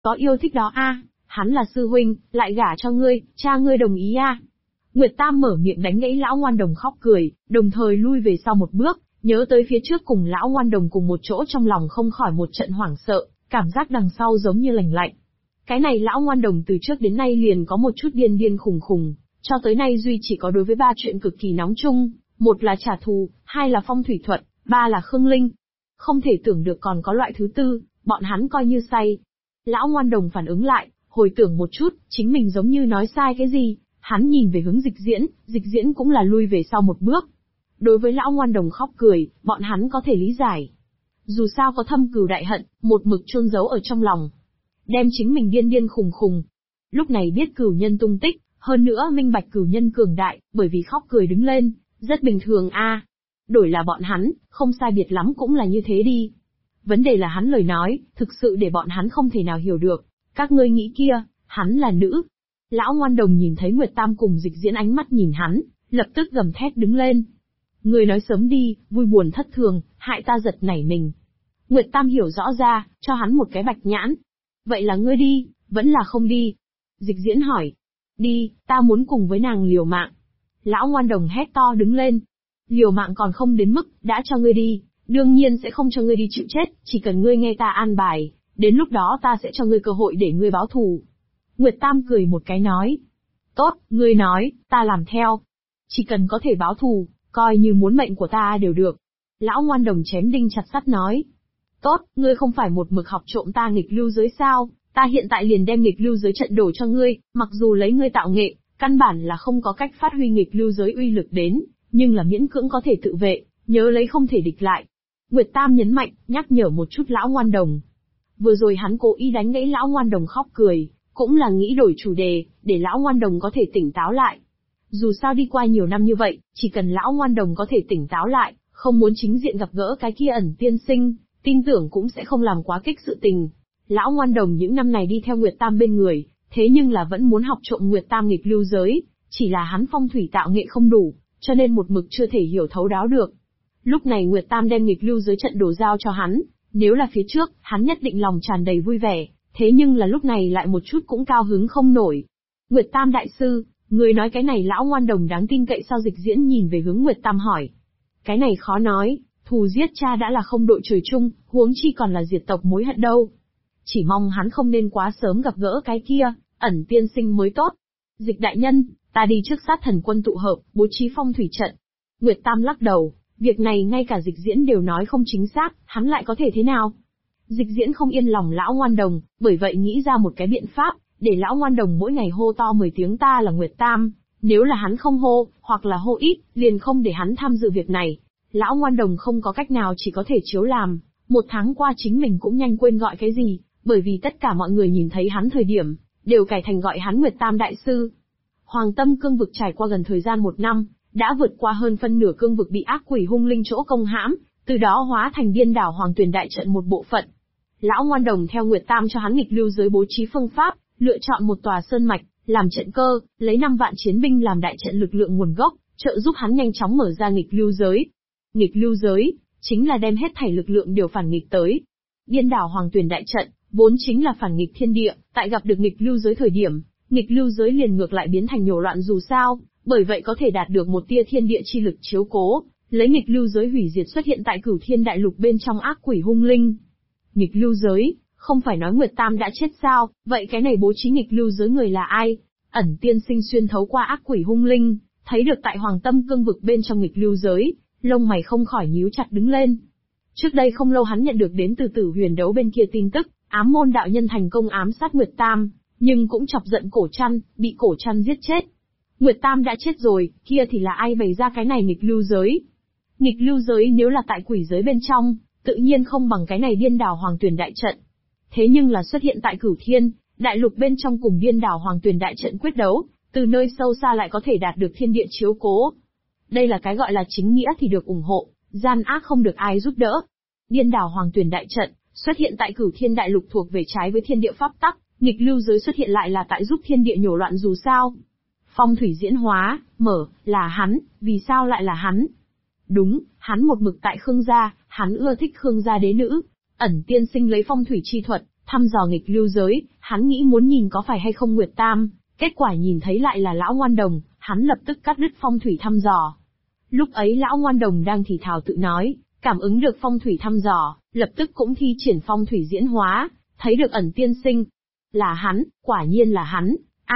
có yêu thích đó a, hắn là sư huynh, lại gả cho ngươi, cha ngươi đồng ý a. Nguyệt Tam mở miệng đánh gãy lão ngoan đồng khóc cười, đồng thời lui về sau một bước, nhớ tới phía trước cùng lão ngoan đồng cùng một chỗ trong lòng không khỏi một trận hoảng sợ, cảm giác đằng sau giống như lạnh lạnh. Cái này lão ngoan đồng từ trước đến nay liền có một chút điên điên khùng khùng, cho tới nay duy chỉ có đối với ba chuyện cực kỳ nóng chung, một là trả thù, hai là phong thủy thuật, ba là Khương Linh. Không thể tưởng được còn có loại thứ tư, bọn hắn coi như say. Lão ngoan đồng phản ứng lại, hồi tưởng một chút, chính mình giống như nói sai cái gì, hắn nhìn về hướng Dịch Diễn cũng là lui về sau một bước. Đối với lão ngoan đồng khóc cười, bọn hắn có thể lý giải. Dù sao có thâm cừu đại hận, một mực chôn giấu ở trong lòng. Đem chính mình điên điên khùng khùng. Lúc này biết cửu nhân tung tích, hơn nữa minh bạch cửu nhân cường đại, bởi vì khóc cười đứng lên, rất bình thường a. Đổi là bọn hắn, không sai biệt lắm cũng là như thế đi. Vấn đề là hắn lời nói, thực sự để bọn hắn không thể nào hiểu được. Các ngươi nghĩ kia, hắn là nữ. Lão ngoan đồng nhìn thấy Nguyệt Tam cùng Dịch Diễn ánh mắt nhìn hắn, lập tức gầm thét đứng lên. Ngươi nói sớm đi, vui buồn thất thường, hại ta giật nảy mình. Nguyệt Tam hiểu rõ ra, cho hắn một cái bạch nhãn. Vậy là ngươi đi, vẫn là không đi? Dịch Diễn hỏi. Đi, ta muốn cùng với nàng liều mạng. Lão ngoan đồng hét to đứng lên. Liều mạng còn không đến mức, đã cho ngươi đi, đương nhiên sẽ không cho ngươi đi chịu chết, chỉ cần ngươi nghe ta an bài, đến lúc đó ta sẽ cho ngươi cơ hội để ngươi báo thù. Nguyệt Tam cười một cái nói. Tốt, ngươi nói, ta làm theo. Chỉ cần có thể báo thù, coi như muốn mệnh của ta đều được. Lão ngoan đồng chém đinh chặt sắt nói. Tốt, ngươi không phải một mực học trộm ta nghịch lưu giới sao, ta hiện tại liền đem nghịch lưu giới trận đổ cho ngươi, mặc dù lấy ngươi tạo nghệ, căn bản là không có cách phát huy nghịch lưu giới uy lực đến, nhưng là miễn cưỡng có thể tự vệ, nhớ lấy không thể địch lại. Nguyệt Tam nhấn mạnh, nhắc nhở một chút lão ngoan đồng. Vừa rồi hắn cố ý đánh gãy lão ngoan đồng khóc cười, cũng là nghĩ đổi chủ đề, để lão ngoan đồng có thể tỉnh táo lại. Dù sao đi qua nhiều năm như vậy, chỉ cần lão ngoan đồng có thể tỉnh táo lại, không muốn chính diện gặp gỡ cái kia ẩn tiên sinh, tin tưởng cũng sẽ không làm quá kích sự tình. Lão ngoan đồng những năm này đi theo Nguyệt Tam bên người, thế nhưng là vẫn muốn học trộm Nguyệt Tam nghịch lưu giới, chỉ là hắn phong thủy tạo nghệ không đủ, cho nên một mực chưa thể hiểu thấu đáo được. Lúc này Nguyệt Tam đem nghịch lưu giới trận đổ giao cho hắn, nếu là phía trước, hắn nhất định lòng tràn đầy vui vẻ, thế nhưng là lúc này lại một chút cũng cao hứng không nổi. Nguyệt Tam đại sư, người nói cái này lão ngoan đồng đáng tin cậy sao? Dịch Diễn nhìn về hướng Nguyệt Tam hỏi. Cái này khó nói, thù giết cha đã là không đội trời chung, huống chi còn là diệt tộc mối hận đâu. Chỉ mong hắn không nên quá sớm gặp gỡ cái kia, ẩn tiên sinh mới tốt. Dịch đại nhân, ta đi trước sát thần quân tụ hợp, bố trí phong thủy trận. Nguyệt Tam lắc đầu, việc này ngay cả Dịch Diễn đều nói không chính xác, hắn lại có thể thế nào? Dịch Diễn không yên lòng lão ngoan đồng, bởi vậy nghĩ ra một cái biện pháp, để lão ngoan đồng mỗi ngày hô to 10 tiếng ta là Nguyệt Tam, nếu là hắn không hô, hoặc là hô ít, liền không để hắn tham dự việc này. Lão ngoan đồng không có cách nào chỉ có thể chiếu làm, một tháng qua chính mình cũng nhanh quên gọi cái gì, bởi vì tất cả mọi người nhìn thấy hắn thời điểm, đều cải thành gọi hắn Nguyệt Tam đại sư. Hoàng Tâm cương vực trải qua gần thời gian 1 năm, đã vượt qua hơn phân nửa cương vực bị ác quỷ hung linh chỗ công hãm, từ đó hóa thành điên đảo Hoàng Tuyền đại trận một bộ phận. Lão ngoan đồng theo Nguyệt Tam cho hắn nghịch lưu giới bố trí phương pháp, lựa chọn một tòa sơn mạch, làm trận cơ, lấy 5 vạn chiến binh làm đại trận lực lượng nguồn gốc, trợ giúp hắn nhanh chóng mở ra nghịch lưu giới. Nghịch lưu giới, chính là đem hết thảy lực lượng đều phản nghịch tới. Điên đảo Hoàng Tuyền đại trận, vốn chính là phản nghịch thiên địa, tại gặp được nghịch lưu giới thời điểm, nghịch lưu giới liền ngược lại biến thành nhổ loạn dù sao, bởi vậy có thể đạt được một tia thiên địa chi lực chiếu cố, lấy nghịch lưu giới hủy diệt xuất hiện tại Cửu Thiên đại lục bên trong ác quỷ hung linh. Nghịch lưu giới, không phải nói Nguyệt Tam đã chết sao, vậy cái này bố trí nghịch lưu giới người là ai? Ẩn tiên sinh xuyên thấu qua ác quỷ hung linh, thấy được tại Hoàng Tâm cương vực bên trong nghịch lưu giới, lông mày không khỏi nhíu chặt đứng lên. Trước đây không lâu hắn nhận được đến từ Tử Huyền đấu bên kia tin tức, ám môn đạo nhân thành công ám sát Nguyệt Tam, nhưng cũng chọc giận Cổ Trăn, bị Cổ Trăn giết chết. Nguyệt Tam đã chết rồi, kia thì là ai bày ra cái này nghịch lưu giới? Nghịch lưu giới nếu là tại quỷ giới bên trong, tự nhiên không bằng cái này điên đảo Hoàng Tuyền đại trận. Thế nhưng là xuất hiện tại Cửu Thiên đại lục bên trong cùng điên đảo Hoàng Tuyền đại trận quyết đấu, từ nơi sâu xa lại có thể đạt được thiên địa chiếu cố. Đây là cái gọi là chính nghĩa thì được ủng hộ, gian ác không được ai giúp đỡ. Điên đảo Hoàng Tuyền đại trận xuất hiện tại Cửu Thiên đại lục thuộc về trái với thiên địa pháp tắc, nghịch lưu giới xuất hiện lại là tại giúp thiên địa nhổ loạn dù sao. Phong thủy diễn hóa, mở, là hắn, vì sao lại là hắn? Đúng, hắn một mực tại Khương gia, hắn ưa thích Khương gia đế nữ. Ẩn tiên sinh lấy phong thủy chi thuật, thăm dò nghịch lưu giới, Hắn nghĩ muốn nhìn có phải hay không Nguyệt Tam, kết quả nhìn thấy lại là lão ngoan đồng, hắn lập tức cắt đứt phong thủy thăm dò. Lúc ấy lão ngoan đồng đang thì thào tự nói, cảm ứng được phong thủy thăm dò, lập tức cũng thi triển phong thủy diễn hóa, thấy được ẩn tiên sinh. Là hắn, quả nhiên là hắn,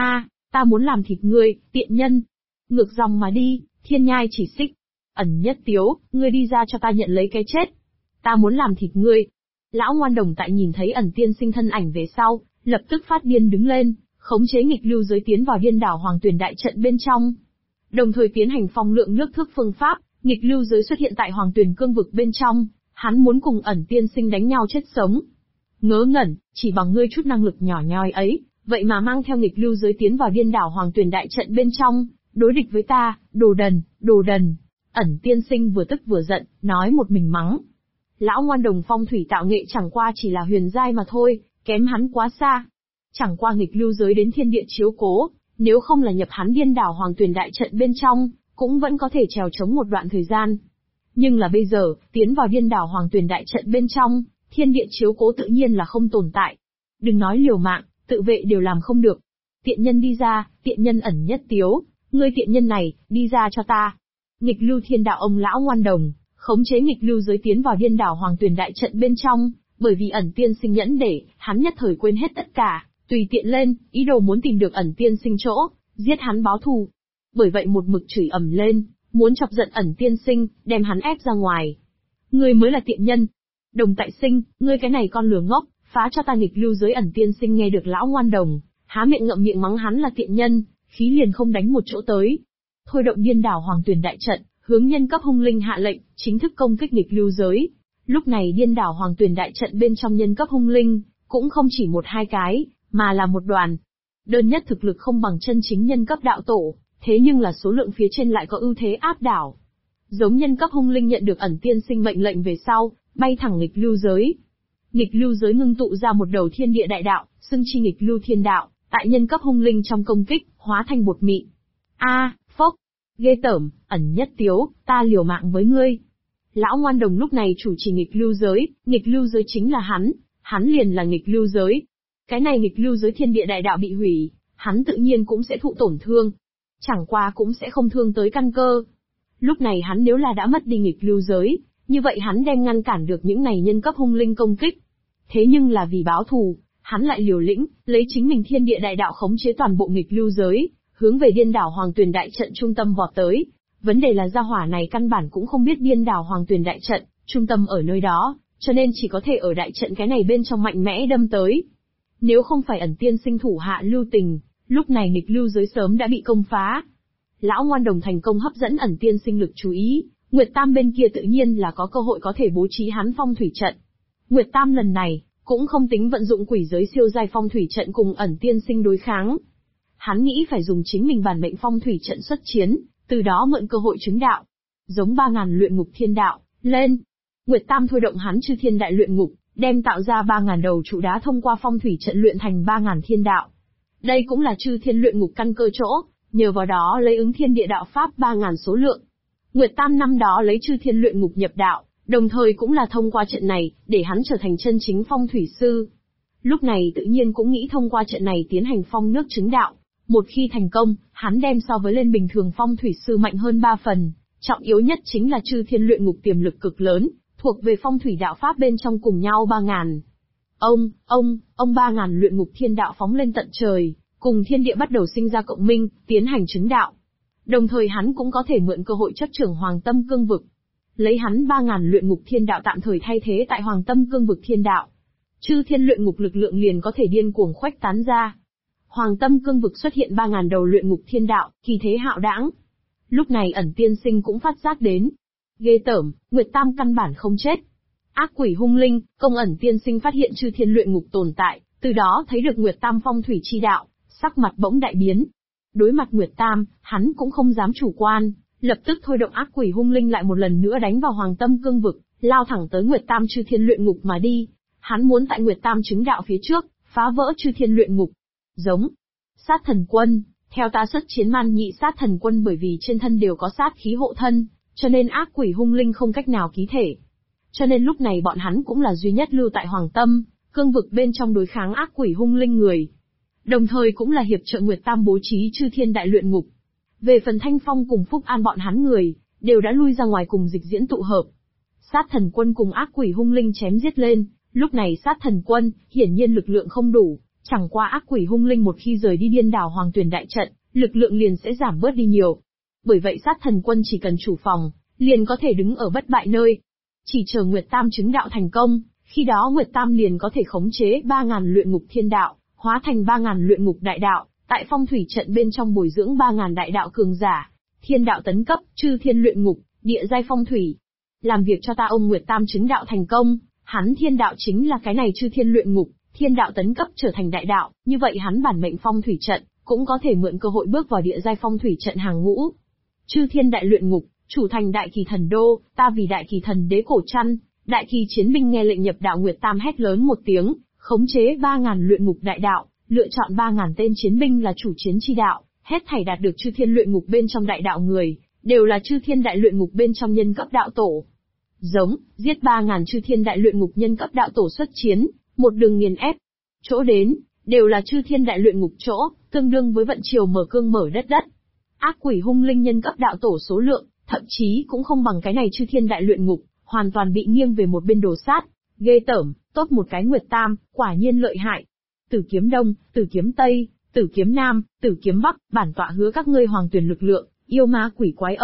ta muốn làm thịt ngươi, tiện nhân. Ngược dòng mà đi, thiên nhai chỉ xích. Ẩn Nhất Tiếu, ngươi đi ra cho ta nhận lấy cái chết. Ta muốn làm thịt ngươi. Lão ngoan đồng tại nhìn thấy ẩn tiên sinh thân ảnh về sau, lập tức phát điên đứng lên, khống chế nghịch lưu giới tiến vào điên đảo hoàng tuyển đại trận bên trong. Đồng thời tiến hành phong lượng nước thước phương pháp, nghịch lưu giới xuất hiện tại hoàng tuyển cương vực bên trong, hắn muốn cùng ẩn tiên sinh đánh nhau chết sống. Ngớ ngẩn, chỉ bằng ngươi chút năng lực nhỏ nhoi ấy, vậy mà mang theo nghịch lưu giới tiến vào điên đảo hoàng tuyển đại trận bên trong, đối địch với ta, đồ đần, đồ đần. Ẩn tiên sinh vừa tức vừa giận, nói một mình mắng. Lão ngoan đồng phong thủy tạo nghệ chẳng qua chỉ là huyền giai mà thôi, kém hắn quá xa. Chẳng qua nghịch lưu giới đến thiên địa chiếu cố, nếu không là nhập hắn điên đảo hoàng tuyển đại trận bên trong, cũng vẫn có thể trèo chống một đoạn thời gian. Nhưng là bây giờ, tiến vào điên đảo hoàng tuyển đại trận bên trong, thiên địa chiếu cố tự nhiên là không tồn tại. Đừng nói liều mạng, tự vệ đều làm không được. Tiện nhân đi ra, tiện nhân Ẩn Nhất Tiếu, ngươi tiện nhân này, đi ra cho ta. Nghịch lưu thiên đạo ông lão ngoan đồng, khống chế nghịch lưu giới tiến vào điên đảo hoàng tuyển đại trận bên trong, bởi vì ẩn tiên sinh nhẫn để, hắn nhất thời quên hết tất cả, tùy tiện lên, ý đồ muốn tìm được ẩn tiên sinh chỗ, giết hắn báo thù. Bởi vậy một mực chửi ầm lên, muốn chọc giận ẩn tiên sinh, đem hắn ép ra ngoài. Ngươi mới là tiện nhân. Đồng tại sinh, ngươi cái này con lừa ngốc, phá cho ta nghịch lưu giới. Ẩn tiên sinh nghe được lão ngoan đồng, há miệng ngậm miệng mắng hắn là tiện nhân, khí liền không đánh một chỗ tới. Thôi động điên đảo hoàng tuyển đại trận, hướng nhân cấp hung linh hạ lệnh, chính thức công kích nghịch lưu giới. Lúc này điên đảo hoàng tuyển đại trận bên trong nhân cấp hung linh, cũng không chỉ một hai cái, mà là một đoàn. Đơn nhất thực lực không bằng chân chính nhân cấp đạo tổ, thế nhưng là số lượng phía trên lại có ưu thế áp đảo. Giống nhân cấp hung linh nhận được ẩn tiên sinh mệnh lệnh về sau, bay thẳng nghịch lưu giới. Nghịch lưu giới ngưng tụ ra một đầu thiên địa đại đạo, xưng chi nghịch lưu thiên đạo, tại nhân cấp hung linh trong công kích, hóa thành bột mịn. Phốc, ghê tởm, Ẩn Nhất Tiếu, ta liều mạng với ngươi. Lão ngoan đồng lúc này chủ trì nghịch lưu giới chính là hắn liền là nghịch lưu giới. Cái này nghịch lưu giới thiên địa đại đạo bị hủy, hắn tự nhiên cũng sẽ thụ tổn thương. Chẳng qua cũng sẽ không thương tới căn cơ. Lúc này hắn nếu là đã mất đi nghịch lưu giới, như vậy hắn đem ngăn cản được những này nhân cấp hung linh công kích. Thế nhưng là vì báo thù, hắn lại liều lĩnh, lấy chính mình thiên địa đại đạo khống chế toàn bộ nghịch lưu giới, hướng về điên đảo hoàng tuyển đại trận trung tâm vọt tới. Vấn đề là gia hỏa này căn bản cũng không biết điên đảo hoàng tuyển đại trận, trung tâm ở nơi đó, cho nên chỉ có thể ở đại trận cái này bên trong mạnh mẽ đâm tới. Nếu không phải ẩn tiên sinh thủ hạ lưu tình, lúc này nghịch lưu giới sớm đã bị công phá. Lão ngoan đồng thành công hấp dẫn ẩn tiên sinh lực chú ý, Nguyệt Tam bên kia tự nhiên là có cơ hội có thể bố trí hắn phong thủy trận. Nguyệt Tam lần này, cũng không tính vận dụng quỷ giới siêu giai phong thủy trận cùng ẩn tiên sinh đối kháng. Hắn nghĩ phải dùng chính mình bản mệnh phong thủy trận xuất chiến, từ đó mượn cơ hội chứng đạo. Giống 3.000 luyện ngục thiên đạo, lên. Nguyệt Tam thôi động hắn chư thiên đại luyện ngục, đem tạo ra 3.000 đầu trụ đá thông qua phong thủy trận luyện thành 3.000 thiên đạo. Đây cũng là chư thiên luyện ngục căn cơ chỗ, nhờ vào đó lấy ứng thiên địa đạo pháp 3.000 số lượng. Nguyệt Tam năm đó lấy chư thiên luyện ngục nhập đạo, đồng thời cũng là thông qua trận này, để hắn trở thành chân chính phong thủy sư. Lúc này tự nhiên cũng nghĩ thông qua trận này tiến hành phong nước chứng đạo. Một khi thành công, hắn đem so với lên bình thường phong thủy sư mạnh hơn 3 phần, trọng yếu nhất chính là chư thiên luyện ngục tiềm lực cực lớn, thuộc về phong thủy đạo pháp bên trong cùng nhau 3.000. Ông 3.000 luyện ngục thiên đạo phóng lên tận trời, cùng thiên địa bắt đầu sinh ra cộng minh, tiến hành chứng đạo. Đồng thời hắn cũng có thể mượn cơ hội chấp trưởng Hoàng Tâm Cương vực. Lấy hắn 3.000 luyện ngục thiên đạo tạm thời thay thế tại Hoàng Tâm Cương vực thiên đạo. Chư thiên luyện ngục lực lượng liền có thể điên cuồng khuếch tán ra. Hoàng Tâm Cương vực xuất hiện 3.000 đầu luyện ngục thiên đạo, kỳ thế hạo đãng. Lúc này ẩn tiên sinh cũng phát giác đến. Ghê tởm, Nguyệt Tam căn bản không chết. Ác quỷ hung linh, công ẩn tiên sinh phát hiện chư thiên luyện ngục tồn tại, từ đó thấy được Nguyệt Tam phong thủy chi đạo, sắc mặt bỗng đại biến. Đối mặt Nguyệt Tam, hắn cũng không dám chủ quan, lập tức thôi động ác quỷ hung linh lại một lần nữa đánh vào Hoàng Tâm Cương vực, lao thẳng tới Nguyệt Tam chư thiên luyện ngục mà đi. Hắn muốn tại Nguyệt Tam chứng đạo phía trước, phá vỡ chư thiên luyện ngục. Giống. Sát thần quân, theo ta xuất chiến man nhị sát thần quân, bởi vì trên thân đều có sát khí hộ thân, cho nên ác quỷ hung linh không cách nào ký thể. Cho nên lúc này bọn hắn cũng là duy nhất lưu tại Hoàng Tâm, cương vực bên trong đối kháng ác quỷ hung linh người. Đồng thời cũng là hiệp trợ Nguyệt Tam bố trí chư thiên đại luyện ngục. Về phần Thanh Phong cùng Phúc An bọn hắn người, đều đã lui ra ngoài cùng Dịch Diễn tụ hợp. Sát thần quân cùng ác quỷ hung linh chém giết lên, lúc này sát thần quân, hiển nhiên lực lượng không đủ, chẳng qua ác quỷ hung linh một khi rời đi Điên Đảo Hoàng Tuyền đại trận, lực lượng liền sẽ giảm bớt đi nhiều. Bởi vậy sát thần quân chỉ cần chủ phòng, liền có thể đứng ở bất bại nơi. Chỉ chờ Nguyệt Tam chứng đạo thành công, khi đó Nguyệt Tam liền có thể khống chế 3.000 luyện ngục thiên đạo, hóa thành 3.000 luyện ngục đại đạo, tại phong thủy trận bên trong bồi dưỡng 3.000 đại đạo cường giả, thiên đạo tấn cấp, chư thiên luyện ngục, địa giai phong thủy. Làm việc cho ta ông Nguyệt Tam chứng đạo thành công, hắn thiên đạo chính là cái này chư thiên luyện ngục, thiên đạo tấn cấp trở thành đại đạo, như vậy hắn bản mệnh phong thủy trận, cũng có thể mượn cơ hội bước vào địa giai phong thủy trận hàng ngũ. Chư thiên đại luyện ngục, chủ thành đại kỳ thần đô, ta vì đại kỳ thần đế cổ trăn, đại kỳ chiến binh nghe lệnh nhập đạo. Nguyệt Tam hét lớn một tiếng, khống chế 3.000 luyện ngục đại đạo, lựa chọn 3.000 tên chiến binh là chủ chiến chi đạo, hết thảy đạt được chư thiên luyện ngục bên trong đại đạo người, đều là chư thiên đại luyện ngục bên trong nhân cấp đạo tổ. Giống, giết 3.000 chư thiên đại luyện ngục nhân cấp đạo tổ xuất chiến, một đường nghiền ép. Chỗ đến, đều là chư thiên đại luyện ngục chỗ, tương đương với vận chiều mở cương mở đất đất. Ác quỷ hung linh nhân cấp đạo tổ số lượng, thậm chí cũng không bằng cái này chư thiên đại luyện ngục, hoàn toàn bị nghiêng về một bên đồ sát. Ghê tởm, tốt một cái Nguyệt Tam, quả nhiên lợi hại. Tử kiếm đông, tử kiếm tây, tử kiếm nam, tử kiếm bắc, bản tọa hứa các ngươi hoàng tuyển lực lượng, yêu ma quỷ quái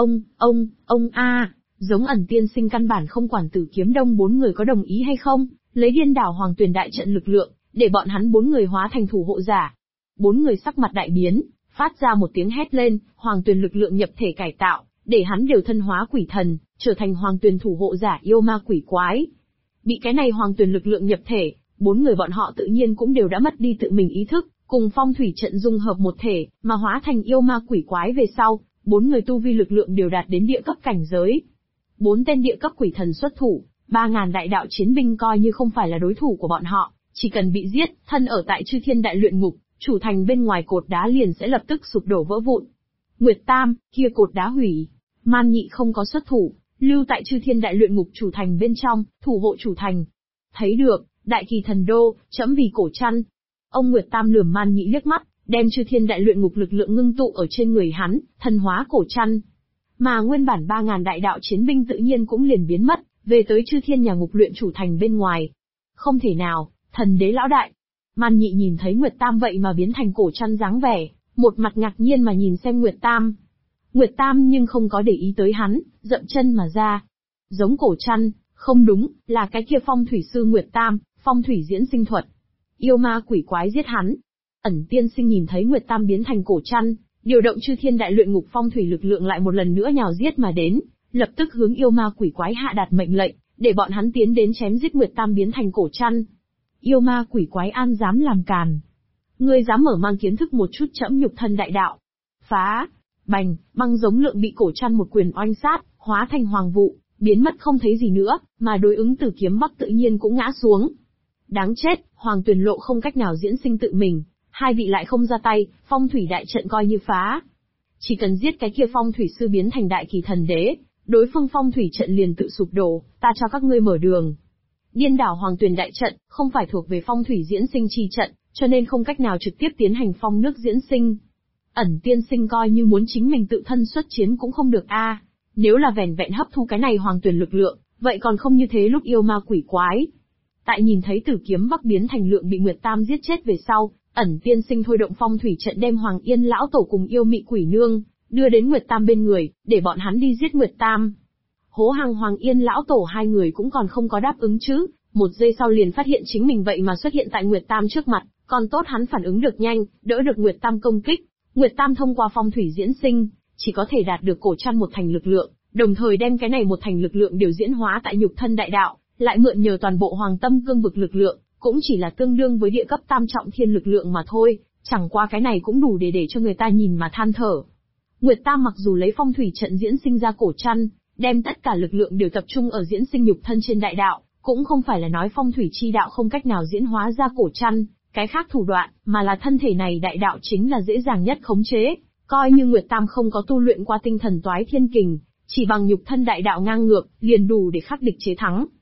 ông a. Giống Ẩn tiên sinh căn bản không quản tử kiếm đông 4 người có đồng ý hay không, lấy Điên Đảo Hoàng Tuyền đại trận lực lượng, để bọn hắn 4 người hóa thành thủ hộ giả. 4 người sắc mặt đại biến, phát ra một tiếng hét lên, Hoàng Tuyền lực lượng nhập thể cải tạo, để hắn đều thân hóa quỷ thần, trở thành Hoàng Tuyền thủ hộ giả yêu ma quỷ quái. Bị cái này Hoàng Tuyền lực lượng nhập thể, 4 người bọn họ tự nhiên cũng đều đã mất đi tự mình ý thức, cùng phong thủy trận dung hợp một thể, mà hóa thành yêu ma quỷ quái về sau, 4 người tu vi lực lượng đều đạt đến địa cấp cảnh giới. 4 tên địa cấp quỷ thần xuất thủ, 3.000 đại đạo chiến binh coi như không phải là đối thủ của bọn họ, chỉ cần bị giết, thân ở tại chư thiên đại luyện ngục, chủ thành bên ngoài cột đá liền sẽ lập tức sụp đổ vỡ vụn. Nguyệt Tam, kia cột đá hủy, Man Nhị không có xuất thủ, lưu tại chư thiên đại luyện ngục chủ thành bên trong, thủ hộ chủ thành. Thấy được, đại kỳ thần đô, chấm vì cổ trăn. Ông Nguyệt Tam lườm Man Nhị liếc mắt, đem chư thiên đại luyện ngục lực lượng ngưng tụ ở trên người hắn, thân hóa cổ trăn. Mà nguyên bản 3.000 đại đạo chiến binh tự nhiên cũng liền biến mất, về tới chư thiên nhà ngục luyện chủ thành bên ngoài. Không thể nào, thần đế lão đại. Man Nhị nhìn thấy Nguyệt Tam vậy mà biến thành cổ trăn dáng vẻ, một mặt ngạc nhiên mà nhìn xem Nguyệt Tam. Nguyệt Tam nhưng không có để ý tới hắn, dậm chân mà ra. Giống cổ trăn, không đúng, là cái kia phong thủy sư Nguyệt Tam, phong thủy diễn sinh thuật. Yêu ma quỷ quái giết hắn. Ẩn tiên sinh nhìn thấy Nguyệt Tam biến thành cổ trăn, điều động chư thiên đại luyện ngục phong thủy lực lượng lại một lần nữa nhào giết mà đến, lập tức hướng yêu ma quỷ quái hạ đạt mệnh lệnh, để bọn hắn tiến đến chém giết Nguyệt Tam biến thành cổ trăn. Yêu ma quỷ quái an dám làm càn. Ngươi dám mở mang kiến thức một chút trẫm nhục thân đại đạo. Phá! Bành, băng giống lượng bị cổ trăn một quyền oanh sát, hóa thành hoàng vụ, biến mất không thấy gì nữa, mà đối ứng Tử kiếm bắc tự nhiên cũng ngã xuống. Đáng chết, Hoàng Tuyền Lộ không cách nào diễn sinh tự mình, hai vị lại không ra tay, phong thủy đại trận coi như phá. Chỉ cần giết cái kia phong thủy sư biến thành đại kỳ thần đế, đối phương phong thủy trận liền tự sụp đổ, ta cho các ngươi mở đường. Điên Đảo Hoàng Tuyền đại trận, không phải thuộc về phong thủy diễn sinh chi trận, cho nên không cách nào trực tiếp tiến hành phong nước diễn sinh. Ẩn tiên sinh coi như muốn chính mình tự thân xuất chiến cũng không được a. Nếu là vẻn vẹn hấp thu cái này Hoàng Tuyền lực lượng, vậy còn không như thế lúc yêu ma quỷ quái. Tại nhìn thấy Tử kiếm bắc biến thành lượng bị Nguyệt Tam giết chết về sau, Ẩn tiên sinh thôi động phong thủy trận đem Hoàng Yên lão tổ cùng yêu mị quỷ nương đưa đến Nguyệt Tam bên người, để bọn hắn đi giết Nguyệt Tam. Hố Hằng Hoàng Yên lão tổ hai người cũng còn không có đáp ứng chứ, một giây sau liền phát hiện chính mình vậy mà xuất hiện tại Nguyệt Tam trước mặt, còn tốt hắn phản ứng được nhanh, đỡ được Nguyệt Tam công kích. Nguyệt Tam thông qua phong thủy diễn sinh, chỉ có thể đạt được cổ trăn một thành lực lượng, đồng thời đem cái này một thành lực lượng điều diễn hóa tại nhục thân đại đạo, lại mượn nhờ toàn bộ hoàng tâm cương vực lực lượng, cũng chỉ là tương đương với địa cấp tam trọng thiên lực lượng mà thôi, chẳng qua cái này cũng đủ để cho người ta nhìn mà than thở. Nguyệt Tam mặc dù lấy phong thủy trận diễn sinh ra cổ trăn, đem tất cả lực lượng đều tập trung ở diễn sinh nhục thân trên đại đạo, cũng không phải là nói phong thủy chi đạo không cách nào diễn hóa ra cổ trăn, cái khác thủ đoạn, mà là thân thể này đại đạo chính là dễ dàng nhất khống chế, coi như Nguyệt Tam không có tu luyện qua tinh thần toái thiên kình, chỉ bằng nhục thân đại đạo ngang ngược, liền đủ để khắc địch chế thắng.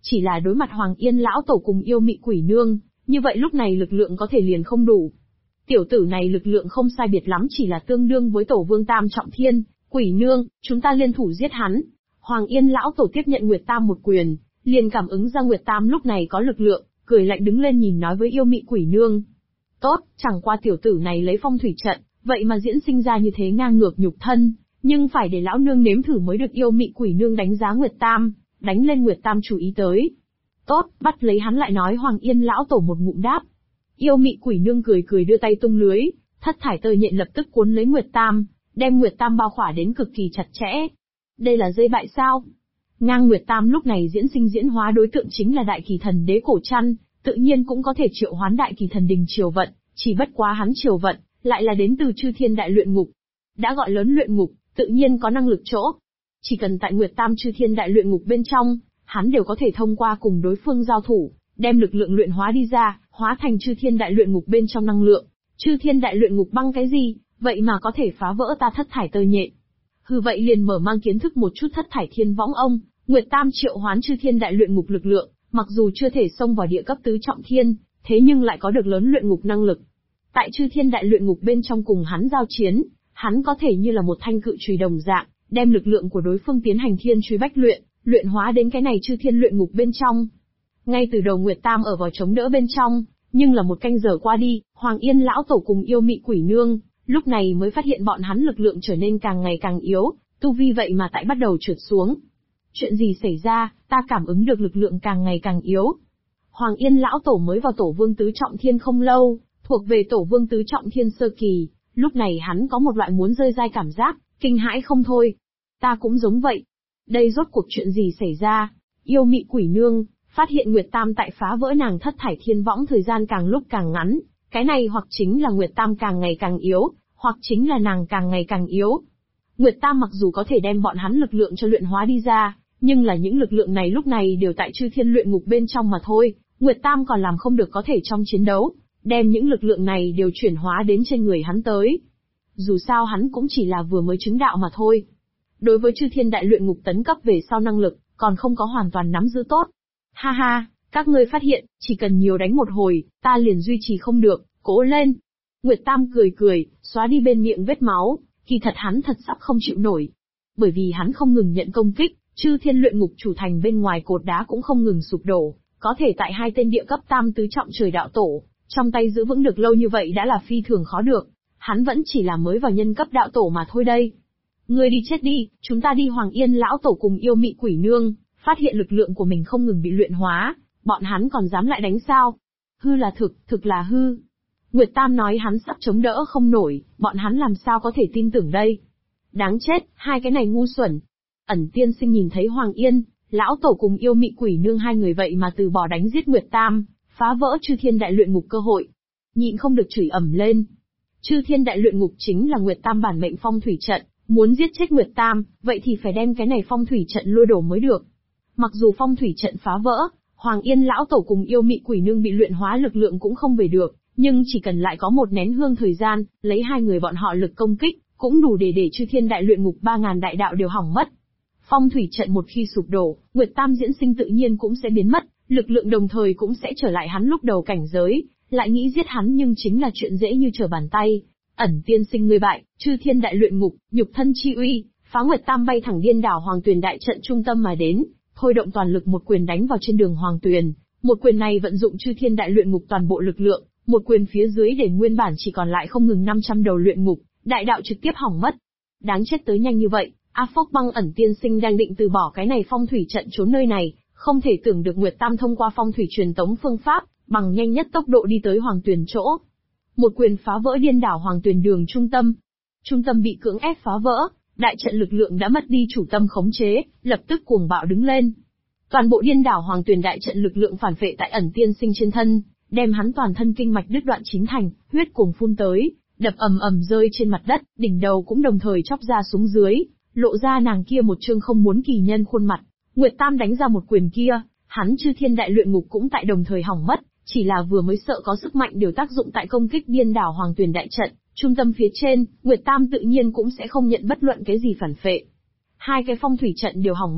Chỉ là đối mặt Hoàng Yên lão tổ cùng yêu mị quỷ nương, như vậy lúc này lực lượng có thể liền không đủ. Tiểu tử này lực lượng không sai biệt lắm, chỉ là tương đương với tổ vương tam trọng thiên, quỷ nương, chúng ta liên thủ giết hắn. Hoàng Yên lão tổ tiếp nhận Nguyệt Tam một quyền, liền cảm ứng ra Nguyệt Tam lúc này có lực lượng, cười lạnh đứng lên nhìn nói với yêu mị quỷ nương. Tốt, chẳng qua tiểu tử này lấy phong thủy trận, vậy mà diễn sinh ra như thế ngang ngược nhục thân, nhưng phải để lão nương nếm thử mới được. Yêu mị quỷ nương đánh giá Nguyệt Tam, đánh lên Nguyệt Tam chú ý tới. Tốt, bắt lấy hắn lại nói. Hoàng Yên lão tổ một ngụm đáp. Yêu mị quỷ nương cười cười đưa tay tung lưới, thất thải tơ nhện lập tức cuốn lấy Nguyệt Tam, đem Nguyệt Tam bao khỏa đến cực kỳ chặt chẽ. Đây là dây bại sao? Ngang Nguyệt Tam lúc này diễn sinh diễn hóa đối tượng chính là đại kỳ thần đế cổ trăn, tự nhiên cũng có thể triệu hoán đại kỳ thần đình triều vận, chỉ bất quá hắn triều vận, lại là đến từ chư thiên đại luyện ngục. Đã gọi lớn luyện ngục, tự nhiên có năng lực chỗ. Chỉ cần tại Nguyệt Tam chư thiên đại luyện ngục bên trong, hắn đều có thể thông qua cùng đối phương giao thủ, đem lực lượng luyện hóa đi ra, hóa thành chư thiên đại luyện ngục bên trong năng lượng. Chư thiên đại luyện ngục băng cái gì, vậy mà có thể phá vỡ ta thất thải tơ nhện. Hừ, vậy liền mở mang kiến thức một chút thất thải thiên võng ông. Nguyệt Tam triệu hoán chư thiên đại luyện ngục lực lượng, mặc dù chưa thể xông vào địa cấp tứ trọng thiên, thế nhưng lại có được lớn luyện ngục năng lực. Tại chư thiên đại luyện ngục bên trong cùng hắn giao chiến, hắn có thể như là một thanh cự chùy đồng dạng, đem lực lượng của đối phương tiến hành thiên truy bách luyện, luyện hóa đến cái này chư thiên luyện ngục bên trong. Ngay từ đầu Nguyệt Tam ở vào chống đỡ bên trong, nhưng là một canh giờ qua đi, Hoàng Yên lão tổ cùng yêu mị quỷ nương, lúc này mới phát hiện bọn hắn lực lượng trở nên càng ngày càng yếu, tu vi vậy mà tại bắt đầu trượt xuống. Chuyện gì xảy ra, ta cảm ứng được lực lượng càng ngày càng yếu. Hoàng Yên lão tổ mới vào tổ vương tứ trọng thiên không lâu, thuộc về tổ vương tứ trọng thiên sơ kỳ, lúc này hắn có một loại muốn rơi dai cảm giác, kinh hãi không thôi. Ta cũng giống vậy. Đây rốt cuộc chuyện gì xảy ra? Yêu mị quỷ nương, phát hiện Nguyệt Tam tại phá vỡ nàng thất thải thiên võng thời gian càng lúc càng ngắn, cái này hoặc chính là Nguyệt Tam càng ngày càng yếu, hoặc chính là nàng càng ngày càng yếu. Nguyệt Tam mặc dù có thể đem bọn hắn lực lượng cho luyện hóa đi ra, nhưng là những lực lượng này lúc này đều tại chư thiên luyện ngục bên trong mà thôi, Nguyệt Tam còn làm không được có thể trong chiến đấu, đem những lực lượng này đều chuyển hóa đến trên người hắn tới. Dù sao hắn cũng chỉ là vừa mới chứng đạo mà thôi. Đối với chư thiên đại luyện ngục tấn cấp về sau năng lực, còn không có hoàn toàn nắm giữ tốt. Ha ha, các ngươi phát hiện, chỉ cần nhiều đánh một hồi, ta liền duy trì không được, cố lên. Nguyệt Tam cười cười, xóa đi bên miệng vết máu, kỳ thật hắn thật sắp không chịu nổi. Bởi vì hắn không ngừng nhận công kích, chư thiên luyện ngục chủ thành bên ngoài cột đá cũng không ngừng sụp đổ, có thể tại hai tên địa cấp tam tứ trọng trời đạo tổ, trong tay giữ vững được lâu như vậy đã là phi thường khó được. Hắn vẫn chỉ là mới vào nhân cấp đạo tổ mà thôi đây. Ngươi đi chết đi, chúng ta đi. Hoàng Yên lão tổ cùng yêu mị quỷ nương, phát hiện lực lượng của mình không ngừng bị luyện hóa, bọn hắn còn dám lại đánh sao? Hư là thực, thực là hư. Nguyệt Tam nói hắn sắp chống đỡ không nổi, bọn hắn làm sao có thể tin tưởng đây? Đáng chết, hai cái này ngu xuẩn. Ẩn tiên sinh nhìn thấy Hoàng Yên, lão tổ cùng yêu mị quỷ nương hai người vậy mà từ bỏ đánh giết Nguyệt Tam, phá vỡ chư thiên đại luyện ngục cơ hội. Nhịn không được chửi ầm lên. Chư thiên đại luyện ngục chính là Nguyệt Tam bản mệnh phong thủy trận, muốn giết chết Nguyệt Tam, vậy thì phải đem cái này phong thủy trận lôi đổ mới được. Mặc dù phong thủy trận phá vỡ, Hoàng Yên lão tổ cùng yêu mị quỷ nương bị luyện hóa lực lượng cũng không về được, nhưng chỉ cần lại có một nén hương thời gian, lấy hai người bọn họ lực công kích, cũng đủ để chư thiên đại luyện ngục 3000 đại đạo đều hỏng mất. Phong thủy trận một khi sụp đổ, Nguyệt Tam diễn sinh tự nhiên cũng sẽ biến mất, lực lượng đồng thời cũng sẽ trở lại hắn lúc đầu cảnh giới, lại nghĩ giết hắn nhưng chính là chuyện dễ như trở bàn tay. Ẩn tiên sinh ngươi bại, chư thiên đại luyện ngục, nhục thân chi uy, phá Nguyệt Tam bay thẳng điên đảo Hoàng Tuyền đại trận trung tâm mà đến, thôi động toàn lực một quyền đánh vào trên đường Hoàng Tuyền. Một quyền này vận dụng chư thiên đại luyện ngục toàn bộ lực lượng, một quyền phía dưới để nguyên bản chỉ còn lại không ngừng 500 đầu luyện ngục, đại đạo trực tiếp hỏng mất. Đáng chết tới nhanh như vậy. A Phốc Băng ẩn tiên sinh đang định từ bỏ cái này phong thủy trận trốn nơi này, không thể tưởng được Nguyệt Tam thông qua phong thủy truyền tống phương pháp, bằng nhanh nhất tốc độ đi tới Hoàng Tuyền chỗ. Một quyền phá vỡ điên đảo Hoàng Tuyền đường trung tâm. Trung tâm bị cưỡng ép phá vỡ, đại trận lực lượng đã mất đi chủ tâm khống chế, lập tức cuồng bạo đứng lên. Toàn bộ điên đảo Hoàng Tuyền đại trận lực lượng phản phệ tại ẩn tiên sinh trên thân, đem hắn toàn thân kinh mạch đứt đoạn chín thành, huyết cuồng phun tới, đập ầm ầm rơi trên mặt đất, đỉnh đầu cũng đồng thời chóc ra xuống dưới, lộ ra nàng kia một trương không muốn kỳ nhân khuôn mặt. Nguyệt Tam đánh ra một quyền kia, hắn chư thiên đại luyện ngục cũng tại đồng thời hỏng mất, chỉ là vừa mới sợ có sức mạnh đều tác dụng tại công kích điên đảo Hoàng Tuyền đại trận, trung tâm phía trên, Nguyệt Tam tự nhiên cũng sẽ không nhận bất luận cái gì phản phệ. Hai cái phong thủy trận đều hỏng mất,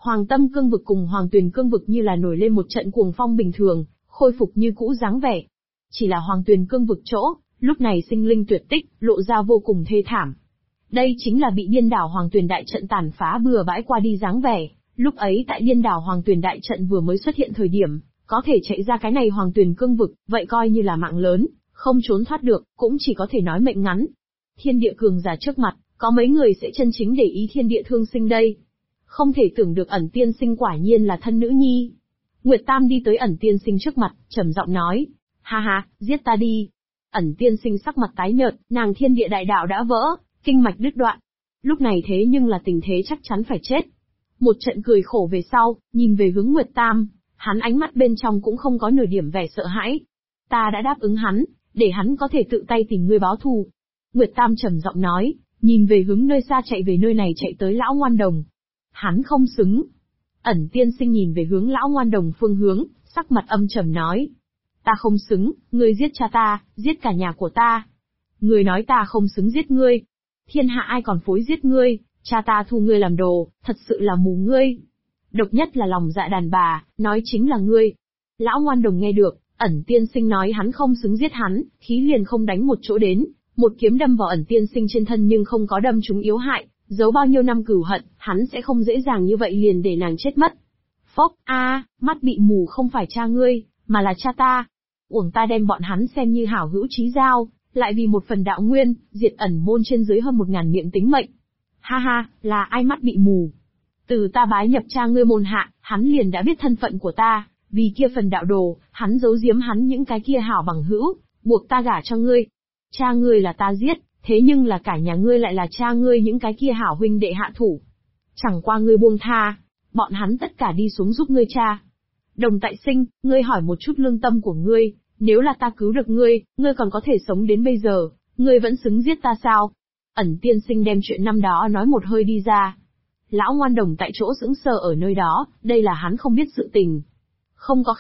Hoàng Tâm Cương vực cùng Hoàng Tuyền Cương vực như là nổi lên một trận cuồng phong bình thường, khôi phục như cũ dáng vẻ. Chỉ là Hoàng Tuyền Cương vực chỗ, lúc này sinh linh tuyệt tích, lộ ra vô cùng thê thảm. Đây chính là bị điên đảo Hoàng Tuyền đại trận tàn phá bừa bãi qua đi dáng vẻ. Lúc ấy tại điên đảo Hoàng Tuyền đại trận vừa mới xuất hiện thời điểm, có thể chạy ra cái này Hoàng Tuyền Cương vực, vậy coi như là mạng lớn, không trốn thoát được, cũng chỉ có thể nói mệnh ngắn. Thiên địa cường giả trước mặt, có mấy người sẽ chân chính để ý thiên địa thương sinh đây? Không thể tưởng được Ẩn Tiên Sinh quả nhiên là thân nữ nhi. Nguyệt Tam đi tới Ẩn Tiên Sinh trước mặt, trầm giọng nói, ha ha, giết ta đi. Ẩn Tiên Sinh sắc mặt tái nhợt, nàng thiên địa đại đạo đã vỡ, kinh mạch đứt đoạn. Lúc này thế nhưng là tình thế chắc chắn phải chết. Một trận cười khổ về sau, nhìn về hướng Nguyệt Tam, hắn ánh mắt bên trong cũng không có nửa điểm vẻ sợ hãi. Ta đã đáp ứng hắn, để hắn có thể tự tay tìm ngươi báo thù. Nguyệt Tam trầm giọng nói, nhìn về hướng nơi xa chạy về nơi này chạy tới lão ngoan đồng. Hắn không xứng. Ẩn Tiên Sinh nhìn về hướng lão ngoan đồng phương hướng, sắc mặt âm trầm nói. Ta không xứng, ngươi giết cha ta, giết cả nhà của ta. Ngươi nói ta không xứng giết ngươi. Thiên hạ ai còn phối giết ngươi, cha ta thu ngươi làm đồ, thật sự là mù ngươi. Độc nhất là lòng dạ đàn bà, nói chính là ngươi. Lão ngoan đồng nghe được, Ẩn Tiên Sinh nói hắn không xứng giết hắn, khí liền không đánh một chỗ đến, một kiếm đâm vào Ẩn Tiên Sinh trên thân nhưng không có đâm trúng yếu hại, giấu bao nhiêu năm cửu hận, hắn sẽ không dễ dàng như vậy liền để nàng chết mất. Phốc, mắt bị mù không phải cha ngươi, mà là cha ta. Uổng ta đem bọn hắn xem như hảo hữu chí giao, lại vì một phần đạo nguyên, diệt Ẩn môn trên dưới hơn 1000 miệng tính mệnh. Ha ha, là ai mắt bị mù? Từ ta bái nhập cha ngươi môn hạ, hắn liền đã biết thân phận của ta, vì kia phần đạo đồ, hắn giấu giếm hắn những cái kia hảo bằng hữu, buộc ta gả cho ngươi. Cha ngươi là ta giết, thế nhưng là cả nhà ngươi lại là cha ngươi những cái kia hảo huynh đệ hạ thủ. Chẳng qua ngươi buông tha, bọn hắn tất cả đi xuống giúp ngươi cha. Đồng Tại Sinh, ngươi hỏi một chút lương tâm của ngươi, nếu là ta cứu được ngươi, ngươi còn có thể sống đến bây giờ, ngươi vẫn xứng giết ta sao? Ẩn Tiên Sinh đem chuyện năm đó nói một hơi đi ra. Lão ngoan đồng tại chỗ sững sờ ở nơi đó, đây là hắn không biết sự tình. Không có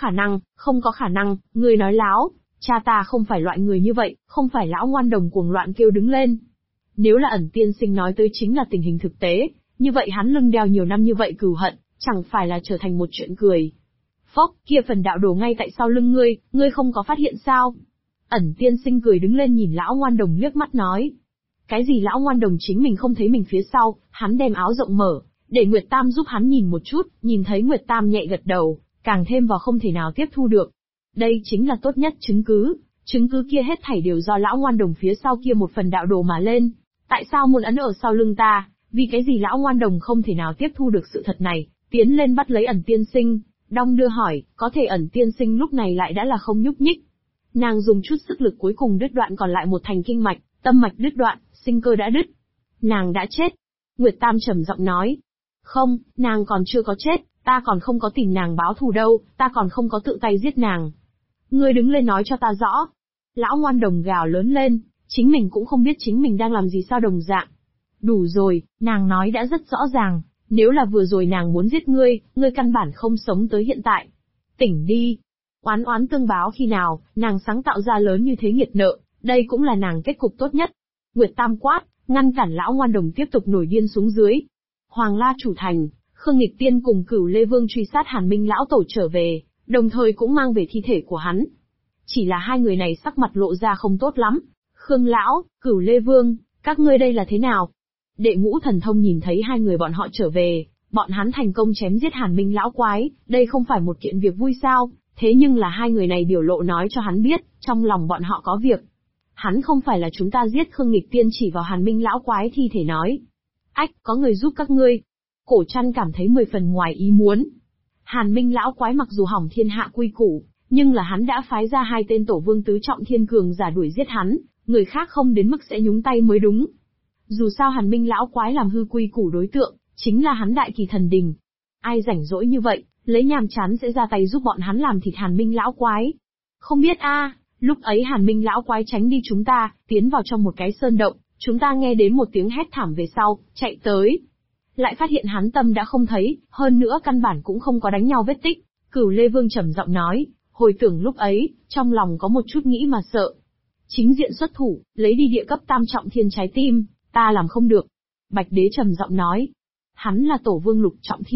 khả năng, ngươi nói láo, cha ta không phải loại người như vậy, không phải lão ngoan đồng cuồng loạn kêu đứng lên. Nếu là Ẩn Tiên Sinh nói tới chính là tình hình thực tế, như vậy hắn lưng đeo nhiều năm như vậy cừu hận, chẳng phải là trở thành một chuyện cười. Phốc, kia phần đạo đồ ngay tại sau lưng ngươi không có phát hiện sao? Ẩn Tiên Sinh cười đứng lên nhìn lão ngoan đồng liếc mắt nói. Cái gì lão ngoan đồng chính mình không thấy mình phía sau, hắn đem áo rộng mở, để Nguyệt Tam giúp hắn nhìn một chút, nhìn thấy Nguyệt Tam nhẹ gật đầu, càng thêm vào không thể nào tiếp thu được. Đây chính là tốt nhất chứng cứ kia hết thảy đều do lão ngoan đồng phía sau kia một phần đạo đồ mà lên. Tại sao muốn ấn ở sau lưng ta, vì cái gì lão ngoan đồng không thể nào tiếp thu được sự thật này, tiến lên bắt lấy Ẩn Tiên Sinh, đong đưa hỏi, có thể Ẩn Tiên Sinh lúc này lại đã là không nhúc nhích. Nàng dùng chút sức lực cuối cùng đứt đoạn còn lại một thành kinh mạch, tâm mạch đứt đoạn, sinh cơ đã đứt. Nàng đã chết. Nguyệt Tam trầm giọng nói. Không, nàng còn chưa có chết, ta còn không có tìm nàng báo thù đâu, ta còn không có tự tay giết nàng. Ngươi đứng lên nói cho ta rõ. Lão ngoan đồng gào lớn lên, chính mình cũng không biết chính mình đang làm gì sao đồng dạng. Đủ rồi, nàng nói đã rất rõ ràng, nếu là vừa rồi nàng muốn giết ngươi, ngươi căn bản không sống tới hiện tại. Tỉnh đi. Oán oán tương báo khi nào, nàng sáng tạo ra lớn như thế nghiệt nợ, đây cũng là nàng kết cục tốt nhất. Nguyệt Tam quát, ngăn cản lão ngoan đồng tiếp tục nổi điên xuống dưới. Hoàng La chủ thành, Khương Nghịch Tiên cùng Cửu Lê Vương truy sát Hàn Minh lão tổ trở về, đồng thời cũng mang về thi thể của hắn. Chỉ là hai người này sắc mặt lộ ra không tốt lắm. Khương lão, Cửu Lê Vương, các ngươi đây là thế nào? Đệ Ngũ Thần Thông nhìn thấy hai người bọn họ trở về, bọn hắn thành công chém giết Hàn Minh lão quái, đây không phải một kiện việc vui sao? Thế nhưng là hai người này biểu lộ nói cho hắn biết, trong lòng bọn họ có việc. Hắn không phải là chúng ta giết. Khương Nghịch Tiên chỉ vào Hàn Minh lão quái thi thể nói. Ách, có người giúp các ngươi. Cổ Trăn cảm thấy 10 phần ngoài ý muốn. Hàn Minh lão quái mặc dù hỏng thiên hạ quy củ, nhưng là hắn đã phái ra 2 tên tổ vương tứ trọng thiên cường giả đuổi giết hắn, người khác không đến mức sẽ nhúng tay mới đúng. Dù sao Hàn Minh lão quái làm hư quy củ đối tượng, chính là hắn Đại Kỳ Thần Đình. Ai rảnh rỗi như vậy, lấy nhàm chán sẽ ra tay giúp bọn hắn làm thịt Hàn Minh lão quái. Không biết lúc ấy Hàn Minh lão quái tránh đi chúng ta, tiến vào trong một cái sơn động, chúng ta nghe đến một tiếng hét thảm về sau, chạy tới. Lại phát hiện hắn tâm đã không thấy, hơn nữa căn bản cũng không có đánh nhau vết tích. Cửu Lê Vương trầm giọng nói, hồi tưởng lúc ấy, trong lòng có một chút nghĩ mà sợ. Chính diện xuất thủ, lấy đi địa cấp tam trọng thiên trái tim, ta làm không được. Bạch Đế trầm giọng nói, hắn là tổ vương lục trọng thiên,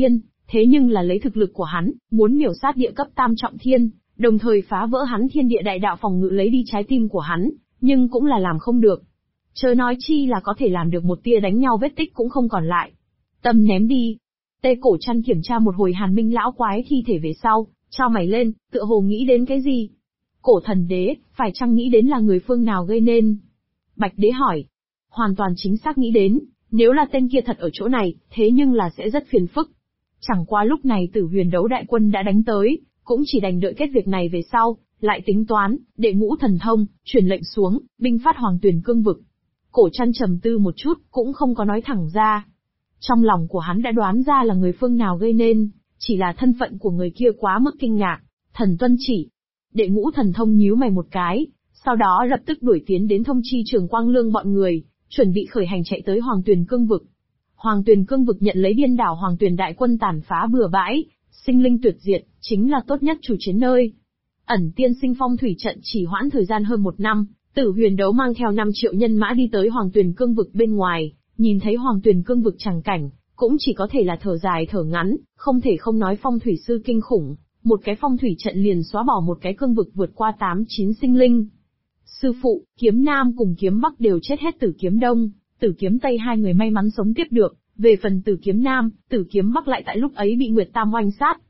thế nhưng là lấy thực lực của hắn, muốn miểu sát địa cấp tam trọng thiên, đồng thời phá vỡ hắn thiên địa đại đạo phòng ngự lấy đi trái tim của hắn, nhưng cũng là làm không được. Chớ nói chi là có thể làm được một tia đánh nhau vết tích cũng không còn lại. Tâm ném đi. Tê Cổ Trăn kiểm tra một hồi Hàn Minh lão quái thi thể về sau, chau mày lên, tựa hồ nghĩ đến cái gì. Cổ thần đế, phải chăng nghĩ đến là người phương nào gây nên? Bạch đế hỏi. Hoàn toàn chính xác nghĩ đến, nếu là tên kia thật ở chỗ này, thế nhưng là sẽ rất phiền phức. Chẳng qua lúc này Tử Huyền Đấu đại quân đã đánh tới, cũng chỉ đành đợi kết việc này về sau, lại tính toán, đệ ngũ thần thông, truyền lệnh xuống, binh phát Hoàng Tuyền cương vực. Cổ Trăn trầm tư một chút, cũng không có nói thẳng ra. Trong lòng của hắn đã đoán ra là người phương nào gây nên, chỉ là thân phận của người kia quá mức kinh ngạc. Thần tuân chỉ. Đệ ngũ thần thông nhíu mày một cái, sau đó lập tức đuổi tiến đến thông chi Trường Quang Lương bọn người, chuẩn bị khởi hành chạy tới Hoàng Tuyền cương vực. Hoàng Tuyền cương vực nhận lấy điên đảo Hoàng Tuyền đại quân tàn phá bừa bãi, sinh linh tuyệt diệt, chính là tốt nhất chủ chiến nơi. Ẩn Tiên Sinh phong thủy trận chỉ hoãn thời gian hơn 1 năm, Tử Huyền Đấu mang theo 5 triệu nhân mã đi tới Hoàng Tuyền cương vực bên ngoài, nhìn thấy Hoàng Tuyền cương vực chẳng cảnh, cũng chỉ có thể là thở dài thở ngắn, không thể không nói phong thủy sư kinh khủng, một cái phong thủy trận liền xóa bỏ một cái cương vực vượt qua 8-9 sinh linh. Sư phụ, Kiếm Nam cùng Kiếm Bắc đều chết hết Tử Kiếm Đông, Tử Kiếm Tây hai người may mắn sống tiếp được, về phần Tử Kiếm Nam, Tử Kiếm Bắc lại tại lúc ấy bị Nguyệt Tam oanh sát.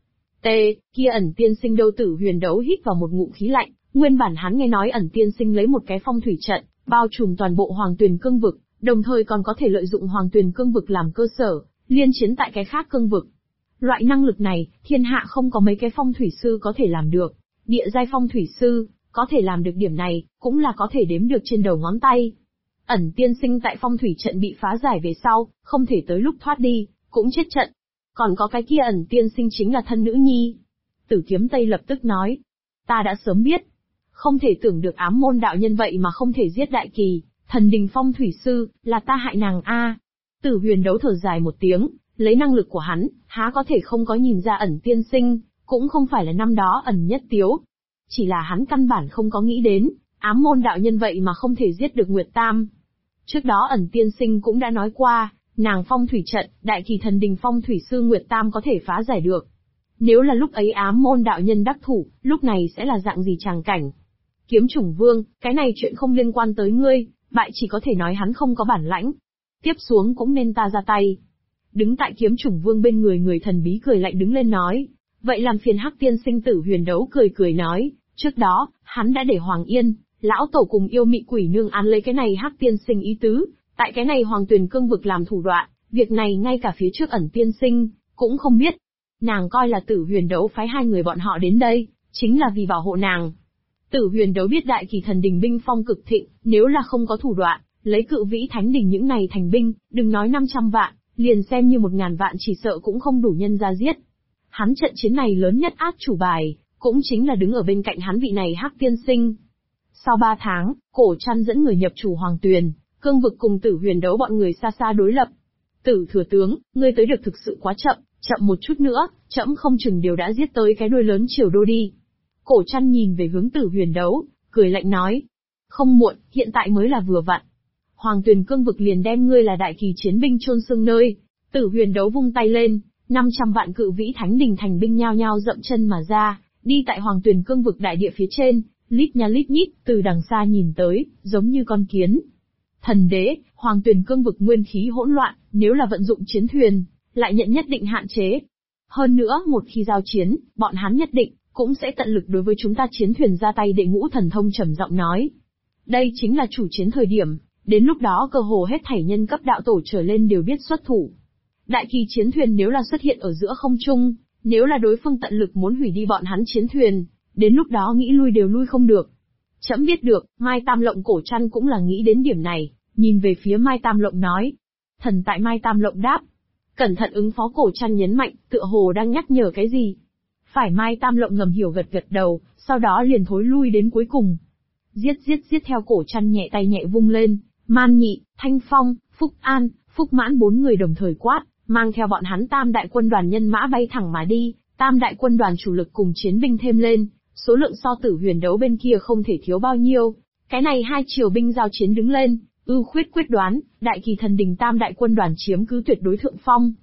Kia Ẩn Tiên Sinh đâu? Tử Huyền Đấu hít vào một ngụm khí lạnh, nguyên bản hắn nghe nói Ẩn Tiên Sinh lấy một cái phong thủy trận, bao trùm toàn bộ Hoàng Tuyền cương vực, đồng thời còn có thể lợi dụng Hoàng Tuyền cương vực làm cơ sở, liên chiến tại cái khác cương vực. Loại năng lực này, thiên hạ không có mấy cái phong thủy sư có thể làm được. Địa giai phong thủy sư, có thể làm được điểm này, cũng là có thể đếm được trên đầu ngón tay. Ẩn Tiên Sinh tại phong thủy trận bị phá giải về sau, không thể tới lúc thoát đi, cũng chết trận. Còn có cái kia Ẩn Tiên Sinh chính là thân nữ nhi. Tử Kiếm Tây lập tức nói. Ta đã sớm biết. Không thể tưởng được Ám Môn đạo nhân vậy mà không thể giết Đại Kỳ, thần đình phong thủy sư, là ta hại nàng a. Tử Huyền Đấu thở dài một tiếng, lấy năng lực của hắn, há có thể không có nhìn ra Ẩn Tiên Sinh, cũng không phải là năm đó Ẩn Nhất Tiếu. Chỉ là hắn căn bản không có nghĩ đến, Ám Môn đạo nhân vậy mà không thể giết được Nguyệt Tam. Trước đó Ẩn Tiên Sinh cũng đã nói qua, nàng phong thủy trận, Đại Kỳ thần đình phong thủy sư Nguyệt Tam có thể phá giải được. Nếu là lúc ấy Ám Môn đạo nhân đắc thủ, lúc này sẽ là dạng gì tràng cảnh? Kiếm Chủng Vương, cái này chuyện không liên quan tới ngươi, bại chỉ có thể nói hắn không có bản lãnh. Tiếp xuống cũng nên ta ra tay. Đứng tại Kiếm Chủng Vương bên người người thần bí cười lạnh đứng lên nói. Vậy làm phiền Hắc Tiên Sinh. Tử Huyền Đấu cười cười nói, trước đó, hắn đã để Hoàng Yên, lão tổ cùng yêu mị quỷ nương án lấy cái này Hắc Tiên Sinh ý tứ, tại cái này Hoàng Tuyền cương vực làm thủ đoạn, việc này ngay cả phía trước Ẩn Tiên Sinh, cũng không biết. Nàng coi là Tử Huyền Đấu phái hai người bọn họ đến đây, chính là vì bảo hộ nàng. Tử Huyền Đấu biết Đại Kỳ thần đình binh phong cực thịnh, nếu là không có thủ đoạn, lấy Cự Vĩ Thánh đình những này thành binh, đừng nói 500 vạn, liền xem như 1000 vạn chỉ sợ cũng không đủ nhân ra giết. Hắn trận chiến này lớn nhất át chủ bài, cũng chính là đứng ở bên cạnh hắn vị này Hắc Tiên Sinh. Sau 3 tháng, Cổ Trăn dẫn người nhập chủ Hoàng Tuyền, cương vực cùng Tử Huyền Đấu bọn người xa xa đối lập. Tử Thừa Tướng, ngươi tới được thực sự quá chậm, chậm một chút nữa, trẫm không chừng đều đã giết tới cái đuôi lớn Triều Đô đi. Cổ Trăn nhìn về hướng Tử Huyền Đấu, cười lạnh nói. Không muộn, hiện tại mới là vừa vặn. Hoàng Tuyền cương vực liền đem ngươi là Đại Kỳ chiến binh chôn xương nơi. Tử Huyền Đấu vung tay lên, 500 vạn Cự Vĩ Thánh đình thành binh nhao nhao dậm chân mà ra, đi tại Hoàng Tuyền cương vực đại địa phía trên, lít nha lít nhít, từ đằng xa nhìn tới, giống như con kiến. Thần đế, Hoàng Tuyền cương vực nguyên khí hỗn loạn, nếu là vận dụng chiến thuyền, lại nhận nhất định hạn chế. Hơn nữa, một khi giao chiến, bọn hắn nhất định cũng sẽ tận lực đối với chúng ta chiến thuyền ra tay. Đệ ngũ thần thông trầm giọng nói. Đây chính là chủ chiến thời điểm, đến lúc đó cơ hồ hết thảy nhân cấp đạo tổ trở lên đều biết xuất thủ. Đại Kỳ chiến thuyền nếu là xuất hiện ở giữa không trung, nếu là đối phương tận lực muốn hủy đi bọn hắn chiến thuyền, đến lúc đó nghĩ lui đều lui không được. Trẫm biết được, Mai Tam Lộng. Cổ Trăn cũng là nghĩ đến điểm này, nhìn về phía Mai Tam Lộng nói. Thần tại. Mai Tam Lộng đáp. Cẩn thận ứng phó. Cổ Trăn nhấn mạnh, tựa hồ đang nhắc nhở cái gì. Phải. Mai Tam Lộng ngầm hiểu gật gật đầu, sau đó liền thối lui đến cuối cùng. Giết giết giết. Theo Cổ Trăn nhẹ tay nhẹ vung lên, Man Nhị, Thanh Phong, Phúc An, Phúc Mãn 4 người đồng thời quát, mang theo bọn hắn Tam đại quân đoàn nhân mã bay thẳng mà đi. Tam đại quân đoàn chủ lực cùng chiến binh thêm lên, số lượng so Tử Huyền Đấu bên kia không thể thiếu bao nhiêu. Cái này hai triều binh giao chiến đứng lên, ưu khuyết quyết đoán, Đại Kỳ thần đình Tam đại quân đoàn chiếm cứ tuyệt đối thượng phong.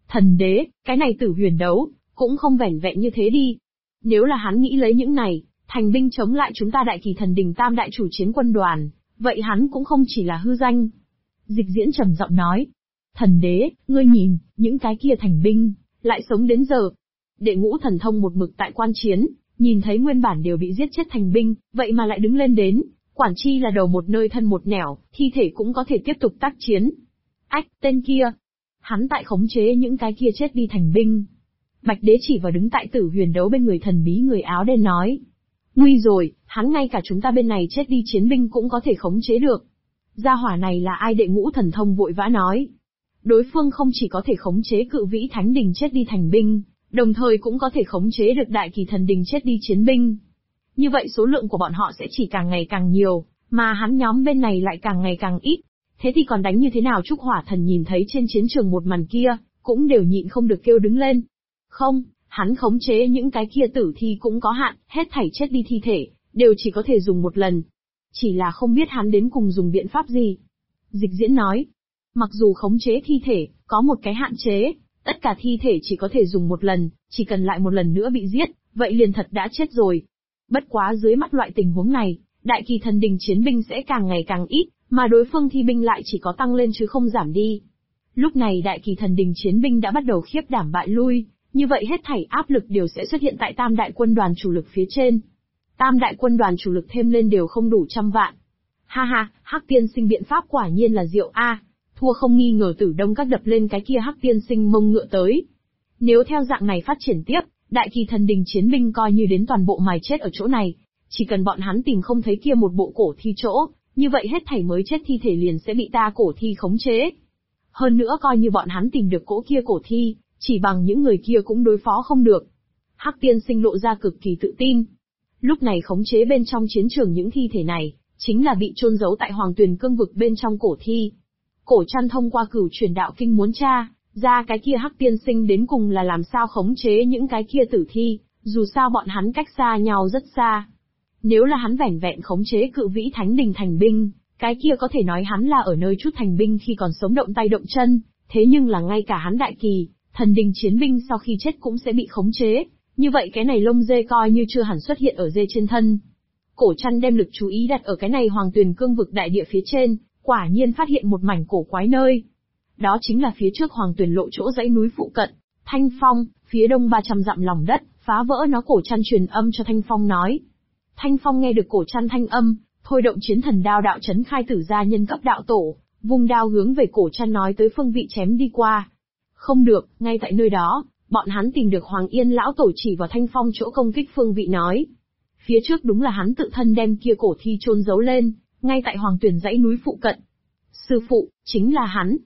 Thần đế, cái này Tử Huyền đấu, cũng không vẻn vẹn như thế đi. Nếu là hắn nghĩ lấy những này, thành binh chống lại chúng ta Đại Kỳ Thần Đình Tam đại chủ chiến quân đoàn, vậy hắn cũng không chỉ là hư danh. Dịch Diễn trầm giọng nói. Thần đế, ngươi nhìn, những cái kia thành binh, lại sống đến giờ. Đệ Ngũ Thần Thông một mực tại quan chiến, nhìn thấy nguyên bản đều bị giết chết thành binh, vậy mà lại đứng lên đến, quản chi là đầu một nơi thân một nẻo, thi thể cũng có thể tiếp tục tác chiến. Ách, tên kia. Hắn tại khống chế những cái kia chết đi thành binh. Bạch Đế chỉ vào đứng tại Tử Huyền đấu bên người thần bí người áo đen nói. Nguy rồi, hắn ngay cả chúng ta bên này chết đi chiến binh cũng có thể khống chế được. Gia hỏa này là ai? Đệ Ngũ Thần Thông vội vã nói. Đối phương không chỉ có thể khống chế Cự Vĩ Thánh Đình chết đi thành binh, đồng thời cũng có thể khống chế được Đại Kỳ Thần Đình chết đi chiến binh. Như vậy số lượng của bọn họ sẽ chỉ càng ngày càng nhiều, mà hắn nhóm bên này lại càng ngày càng ít. Thế thì còn đánh như thế nào? Trúc Hỏa Thần nhìn thấy trên chiến trường một màn kia, cũng đều nhịn không được kêu đứng lên. Không, hắn khống chế những cái kia tử thi cũng có hạn, hết thảy chết đi thi thể, đều chỉ có thể dùng một lần. Chỉ là không biết hắn đến cùng dùng biện pháp gì. Dịch Diễn nói, mặc dù khống chế thi thể, có một cái hạn chế, tất cả thi thể chỉ có thể dùng một lần, chỉ cần lại một lần nữa bị giết, vậy liền thật đã chết rồi. Bất quá dưới mắt loại tình huống này, Đại Kỳ Thần Đình chiến binh sẽ càng ngày càng ít, mà đối phương thi binh lại chỉ có tăng lên chứ không giảm đi. Lúc này Đại Kỳ Thần Đình chiến binh đã bắt đầu khiếp đảm bại lui, như vậy hết thảy áp lực đều sẽ xuất hiện tại Tam đại quân đoàn chủ lực phía trên. Tam đại quân đoàn chủ lực thêm lên đều không đủ 100 vạn. Ha ha, Hắc Tiên Sinh biện pháp quả nhiên là diệu a. Thua không nghi ngờ. Tử Đông Các đập lên cái kia Hắc Tiên Sinh mông ngựa tới. Nếu theo dạng này phát triển tiếp, Đại Kỳ Thần Đình chiến binh coi như đến toàn bộ mài chết ở chỗ này, chỉ cần bọn hắn tìm không thấy kia một bộ cổ thi chỗ, như vậy hết thảy mới chết thi thể liền sẽ bị ta cổ thi khống chế. Hơn nữa coi như bọn hắn tìm được cỗ kia cổ thi, chỉ bằng những người kia cũng đối phó không được. Hắc Tiên Sinh lộ ra cực kỳ tự tin. Lúc này khống chế bên trong chiến trường những thi thể này, chính là bị chôn giấu tại Hoàng Tuyền Cương vực bên trong cổ thi. Cổ Trăn thông qua Cửu Truyền Đạo Kinh muốn tra ra cái kia Hắc Tiên Sinh đến cùng là làm sao khống chế những cái kia tử thi, dù sao bọn hắn cách xa nhau rất xa. Nếu là hắn vẻn vẹn khống chế Cự Vĩ Thánh Đình thành binh, cái kia có thể nói hắn là ở nơi chút thành binh khi còn sống động tay động chân, thế nhưng là ngay cả hắn Đại Kỳ Thần Đình chiến binh sau khi chết cũng sẽ bị khống chế, như vậy cái này lông dê coi như chưa hẳn xuất hiện ở dê trên thân. Cổ Trăn đem lực chú ý đặt ở cái này Hoàng Tuyền Cương vực đại địa phía trên, quả nhiên phát hiện một mảnh cổ quái nơi. Đó chính là phía trước Hoàng Tuyền lộ chỗ dãy núi phụ cận, Thanh Phong, phía đông 300 dặm lòng đất, phá vỡ nó. Cổ Trăn truyền âm cho Thanh Phong nói. Thanh Phong nghe được Cổ Trăn thanh âm, thôi động chiến thần đao đạo chấn khai tử gia nhân cấp đạo tổ, vung đao hướng về Cổ Trăn nói tới phương vị chém đi qua. Không được, ngay tại nơi đó, bọn hắn tìm được Hoàng Yên lão tổ chỉ vào Thanh Phong chỗ công kích phương vị nói. Phía trước đúng là hắn tự thân đem kia cổ thi chôn giấu lên, ngay tại Hoàng Tuyền dãy núi phụ cận. Sư phụ, chính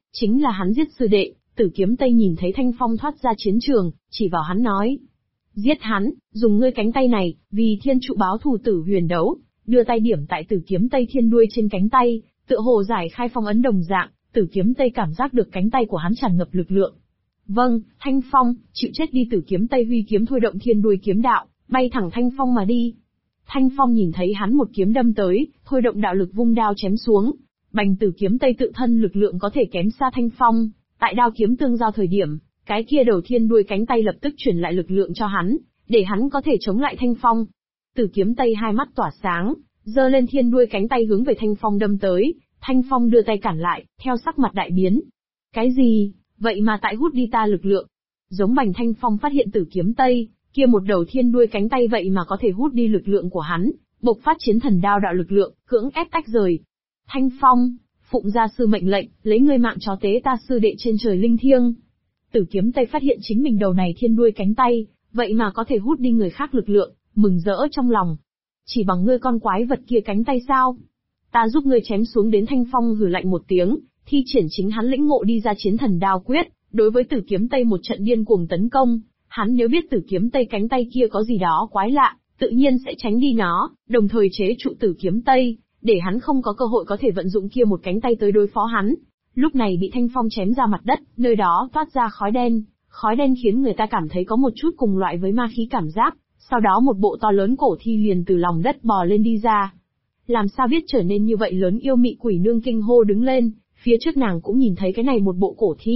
là hắn giết sư đệ. Tử Kiếm Tây nhìn thấy Thanh Phong thoát ra chiến trường, chỉ vào hắn nói. Giết hắn, dùng ngươi cánh tay này, vì thiên trụ báo thù. Tử Huyền đấu, đưa tay điểm tại Tử Kiếm Tây thiên đuôi trên cánh tay, tựa hồ giải khai phong ấn đồng dạng. Tử Kiếm Tây cảm giác được cánh tay của hắn tràn ngập lực lượng. Vâng, Thanh Phong, chịu chết đi. Tử Kiếm Tây huy kiếm thôi động thiên đuôi kiếm đạo, bay thẳng Thanh Phong mà đi. Thanh Phong nhìn thấy hắn một kiếm đâm tới, thôi động đạo lực vung đao chém xuống. Bành. Tử Kiếm Tây tự thân lực lượng có thể kém xa Thanh Phong, tại đao kiếm tương giao thời điểm, cái kia đầu thiên đuôi cánh tay lập tức chuyển lại lực lượng cho hắn, để hắn có thể chống lại Thanh Phong. Tử Kiếm Tây hai mắt tỏa sáng, giơ lên thiên đuôi cánh tay hướng về Thanh Phong đâm tới. Thanh Phong đưa tay cản lại, theo sắc mặt đại biến. Cái gì? Vậy mà tại hút đi ta lực lượng. Giống Bành. Thanh Phong phát hiện Tử Kiếm Tây kia một đầu thiên đuôi cánh tay vậy mà có thể hút đi lực lượng của hắn, bộc phát chiến thần đao đạo lực lượng, cưỡng ép tách rời. Thanh Phong, phụng gia sư mệnh lệnh, lấy ngươi mạng chó tế ta sư đệ trên trời linh thiêng. Tử Kiếm Tây phát hiện chính mình đầu này thiên đuôi cánh tay, vậy mà có thể hút đi người khác lực lượng, mừng rỡ trong lòng. Chỉ bằng ngươi con quái vật kia cánh tay sao? Ta giúp ngươi chém xuống. Đến. Thanh Phong hừ lạnh một tiếng, thi triển chính hắn lĩnh ngộ đi ra chiến thần đao quyết, đối với Tử Kiếm Tây một trận điên cuồng tấn công. Hắn nếu biết Tử Kiếm Tây cánh tay kia có gì đó quái lạ, tự nhiên sẽ tránh đi nó, đồng thời chế trụ Tử Kiếm Tây, để hắn không có cơ hội có thể vận dụng kia một cánh tay tới đối phó hắn. Lúc này bị Thanh Phong chém ra mặt đất, nơi đó toát ra khói đen khiến người ta cảm thấy có một chút cùng loại với ma khí cảm giác, sau đó một bộ to lớn cổ thi liền từ lòng đất bò lên đi ra. Làm sao biết trở nên như vậy lớn? Yêu Mị Quỷ Nương kinh hô đứng lên, phía trước nàng cũng nhìn thấy cái này một bộ cổ thi,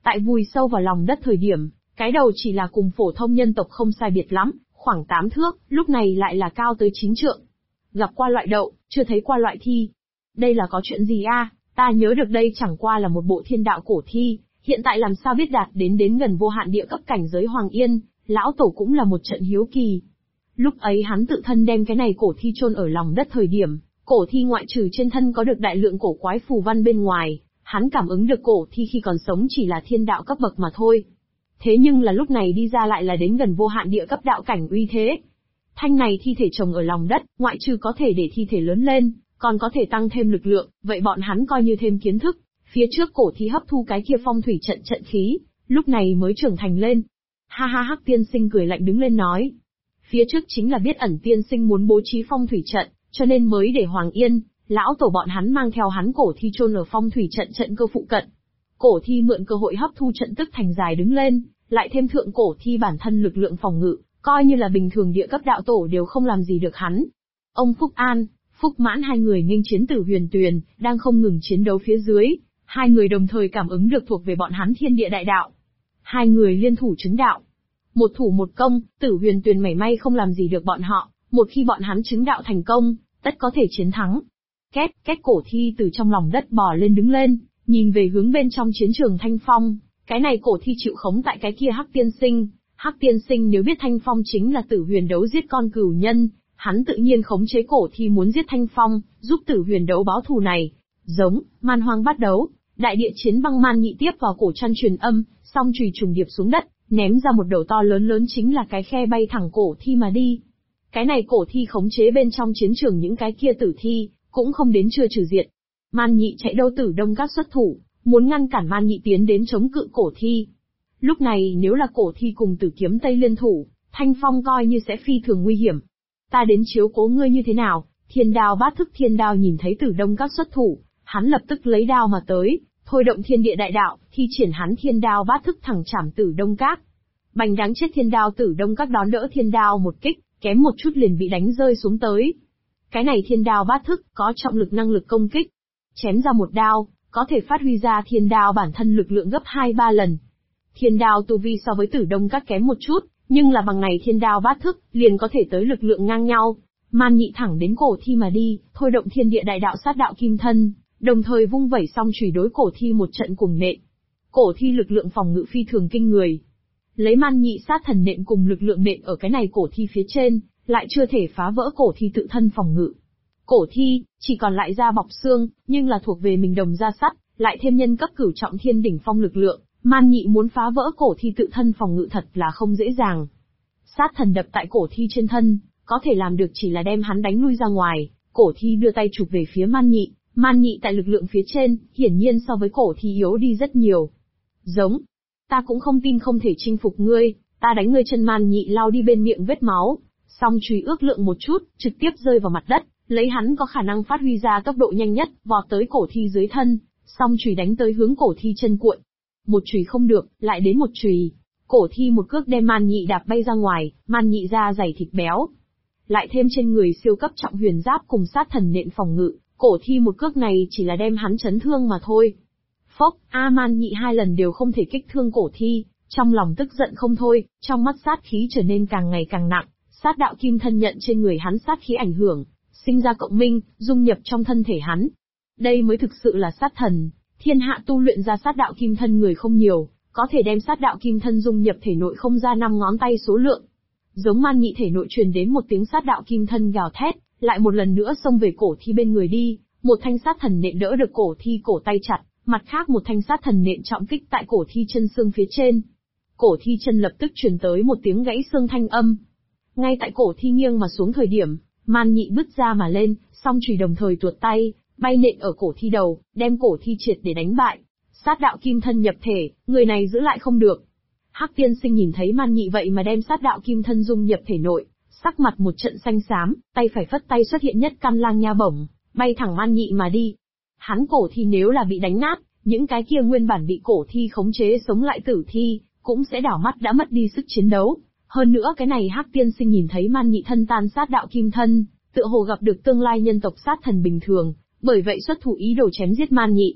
Tại vùi sâu vào lòng đất thời điểm, cái đầu chỉ là cùng phổ thông nhân tộc không sai biệt lắm, khoảng 8 thước, lúc này lại là cao tới 9 trượng. Gặp qua loại đậu, chưa thấy qua loại thi. Đây là có chuyện gì a? Ta nhớ được đây chẳng qua là một bộ thiên đạo cổ thi, hiện tại làm sao biết đạt đến gần vô hạn địa cấp cảnh giới Hoàng Yên, lão tổ cũng là một trận hiếu kỳ. Lúc ấy hắn tự thân đem cái này cổ thi chôn ở lòng đất thời điểm, cổ thi ngoại trừ trên thân có được đại lượng cổ quái phù văn bên ngoài, hắn cảm ứng được cổ thi khi còn sống chỉ là thiên đạo cấp bậc mà thôi. Thế nhưng là lúc này đi ra lại là đến gần vô hạn địa cấp đạo cảnh uy thế. Thanh này thi thể trồng ở lòng đất, ngoại trừ có thể để thi thể lớn lên, còn có thể tăng thêm lực lượng, vậy bọn hắn coi như thêm kiến thức. Phía trước cổ thi hấp thu cái kia phong thủy trận trận khí, lúc này mới trưởng thành lên. Ha ha, Hắc tiên sinh cười lạnh đứng lên nói. Phía trước chính là biết ẩn tiên sinh muốn bố trí phong thủy trận, cho nên mới để Hoàng Yên, lão tổ bọn hắn mang theo hắn cổ thi chôn ở phong thủy trận trận cơ phụ cận. Cổ thi mượn cơ hội hấp thu trận tức thành dài đứng lên, lại thêm thượng cổ thi bản thân lực lượng phòng ngự, coi như là bình thường địa cấp đạo tổ đều không làm gì được hắn. Ông Phúc An, Phúc Mãn hai người nghênh chiến Tử Huyền Tuyền, đang không ngừng chiến đấu phía dưới, hai người đồng thời cảm ứng được thuộc về bọn hắn thiên địa đại đạo. Hai người liên thủ chứng đạo. Một thủ một công, Tử Huyền Tuyền mảy may không làm gì được bọn họ, một khi bọn hắn chứng đạo thành công, tất có thể chiến thắng. Két cổ thi từ trong lòng đất bò lên đứng lên, nhìn về hướng bên trong chiến trường Thanh Phong, cái này cổ thi chịu khống tại cái kia Hắc tiên sinh. Hắc tiên sinh nếu biết Thanh Phong chính là Tử Huyền đấu giết con cửu nhân, hắn tự nhiên khống chế cổ thi muốn giết Thanh Phong, giúp Tử Huyền đấu báo thù này. Giống, man hoang bắt đấu, đại địa chiến băng man nhị tiếp vào cổ chăn truyền âm, song chùy trùng điệp xuống đất, ném ra một đầu to lớn chính là cái khe bay thẳng cổ thi mà đi. Cái này cổ thi khống chế bên trong chiến trường những cái kia tử thi, cũng không đến chưa trừ diệt. Man nhị chạy đâu Tử Đông Các xuất thủ, muốn ngăn cản man nhị tiến đến chống cự cổ thi. Lúc này nếu là cổ thi cùng Tử Kiếm Tây liên thủ, Thanh Phong coi như sẽ phi thường nguy hiểm. Ta đến chiếu cố ngươi như thế nào? Thiên đao bát thức thiên đao nhìn thấy Tử Đông Các xuất thủ, hắn lập tức lấy đao mà tới, thôi động thiên địa đại đạo, thi triển hắn thiên đao bát thức thẳng chảm Tử Đông Các. Bành đáng chết thiên đao Tử Đông Các đón đỡ thiên đao một kích, kém một chút liền bị đánh rơi xuống tới. Cái này thiên đao bát thức có trọng lực năng lực công kích, chém ra một đao, có thể phát huy ra thiên đao bản thân lực lượng gấp 2-3 lần. Thiên đao tu vi so với Tử Đông Các kém một chút, nhưng là bằng này thiên đao bát thức, liền có thể tới lực lượng ngang nhau. Man nhị thẳng đến cổ thi mà đi, thôi động thiên địa đại đạo sát đạo kim thân, đồng thời vung vẩy song chùy đối cổ thi một trận cùng nện. Cổ thi lực lượng phòng ngự phi thường kinh người. Lấy man nhị sát thần nện cùng lực lượng nện ở cái này cổ thi phía trên, lại chưa thể phá vỡ cổ thi tự thân phòng ngự. Cổ thi, chỉ còn lại da bọc xương, nhưng là thuộc về mình đồng da sắt, lại thêm nhân cấp cửu trọng thiên đỉnh phong lực lượng, man nhị muốn phá vỡ cổ thi tự thân phòng ngự thật là không dễ dàng. Sát thần đập tại cổ thi trên thân, có thể làm được chỉ là đem hắn đánh lui ra ngoài, cổ thi đưa tay chụp về phía man nhị tại lực lượng phía trên, hiển nhiên so với cổ thi yếu đi rất nhiều. Giống, ta cũng không tin không thể chinh phục ngươi, ta đánh ngươi chân. Man nhị lao đi bên miệng vết máu, song chùy ước lượng một chút, trực tiếp rơi vào mặt đất, lấy hắn có khả năng phát huy ra tốc độ nhanh nhất, vọt tới cổ thi dưới thân, song chùy đánh tới hướng cổ thi chân cuộn. Một chùy không được, lại đến một chùy. Cổ thi một cước đem man nhị đạp bay ra ngoài, man nhị da dày thịt béo. Lại thêm trên người siêu cấp trọng huyền giáp cùng sát thần nện phòng ngự, cổ thi một cước này chỉ là đem hắn chấn thương mà thôi. Phốc, man nhị 2 lần đều không thể kích thương cổ thi, trong lòng tức giận không thôi, trong mắt sát khí trở nên càng ngày càng nặng, sát đạo kim thân nhận trên người hắn sát khí ảnh hưởng, sinh ra cộng minh, dung nhập trong thân thể hắn. Đây mới thực sự là sát thần, thiên hạ tu luyện ra sát đạo kim thân người không nhiều, có thể đem sát đạo kim thân dung nhập thể nội không ra 5 ngón tay số lượng. Giống man nhị thể nội truyền đến một tiếng sát đạo kim thân gào thét, lại một lần nữa xông về cổ thi bên người đi, một thanh sát thần nện đỡ được cổ thi cổ tay chặt, mặt khác một thanh sát thần nện trọng kích tại cổ thi chân xương phía trên. Cổ thi chân lập tức truyền tới một tiếng gãy xương thanh âm. Ngay tại cổ thi nghiêng mà xuống thời điểm, man nhị bứt ra mà lên, song chùy đồng thời tuột tay, bay nện ở cổ thi đầu, đem cổ thi triệt để đánh bại. Sát đạo kim thân nhập thể, người này giữ lại không được. Hắc tiên sinh nhìn thấy man nhị vậy mà đem sát đạo kim thân dung nhập thể nội, sắc mặt một trận xanh xám, tay phải phất tay xuất hiện nhất căn lang nha bổng, bay thẳng man nhị mà đi. Hắn cổ thi nếu là bị đánh nát, những cái kia nguyên bản bị cổ thi khống chế sống lại tử thi, cũng sẽ đảo mắt đã mất đi sức chiến đấu. Hơn nữa cái này Hắc tiên sinh nhìn thấy man nhị thân tan sát đạo kim thân, tựa hồ gặp được tương lai nhân tộc sát thần bình thường, bởi vậy xuất thủ ý đồ chém giết man nhị.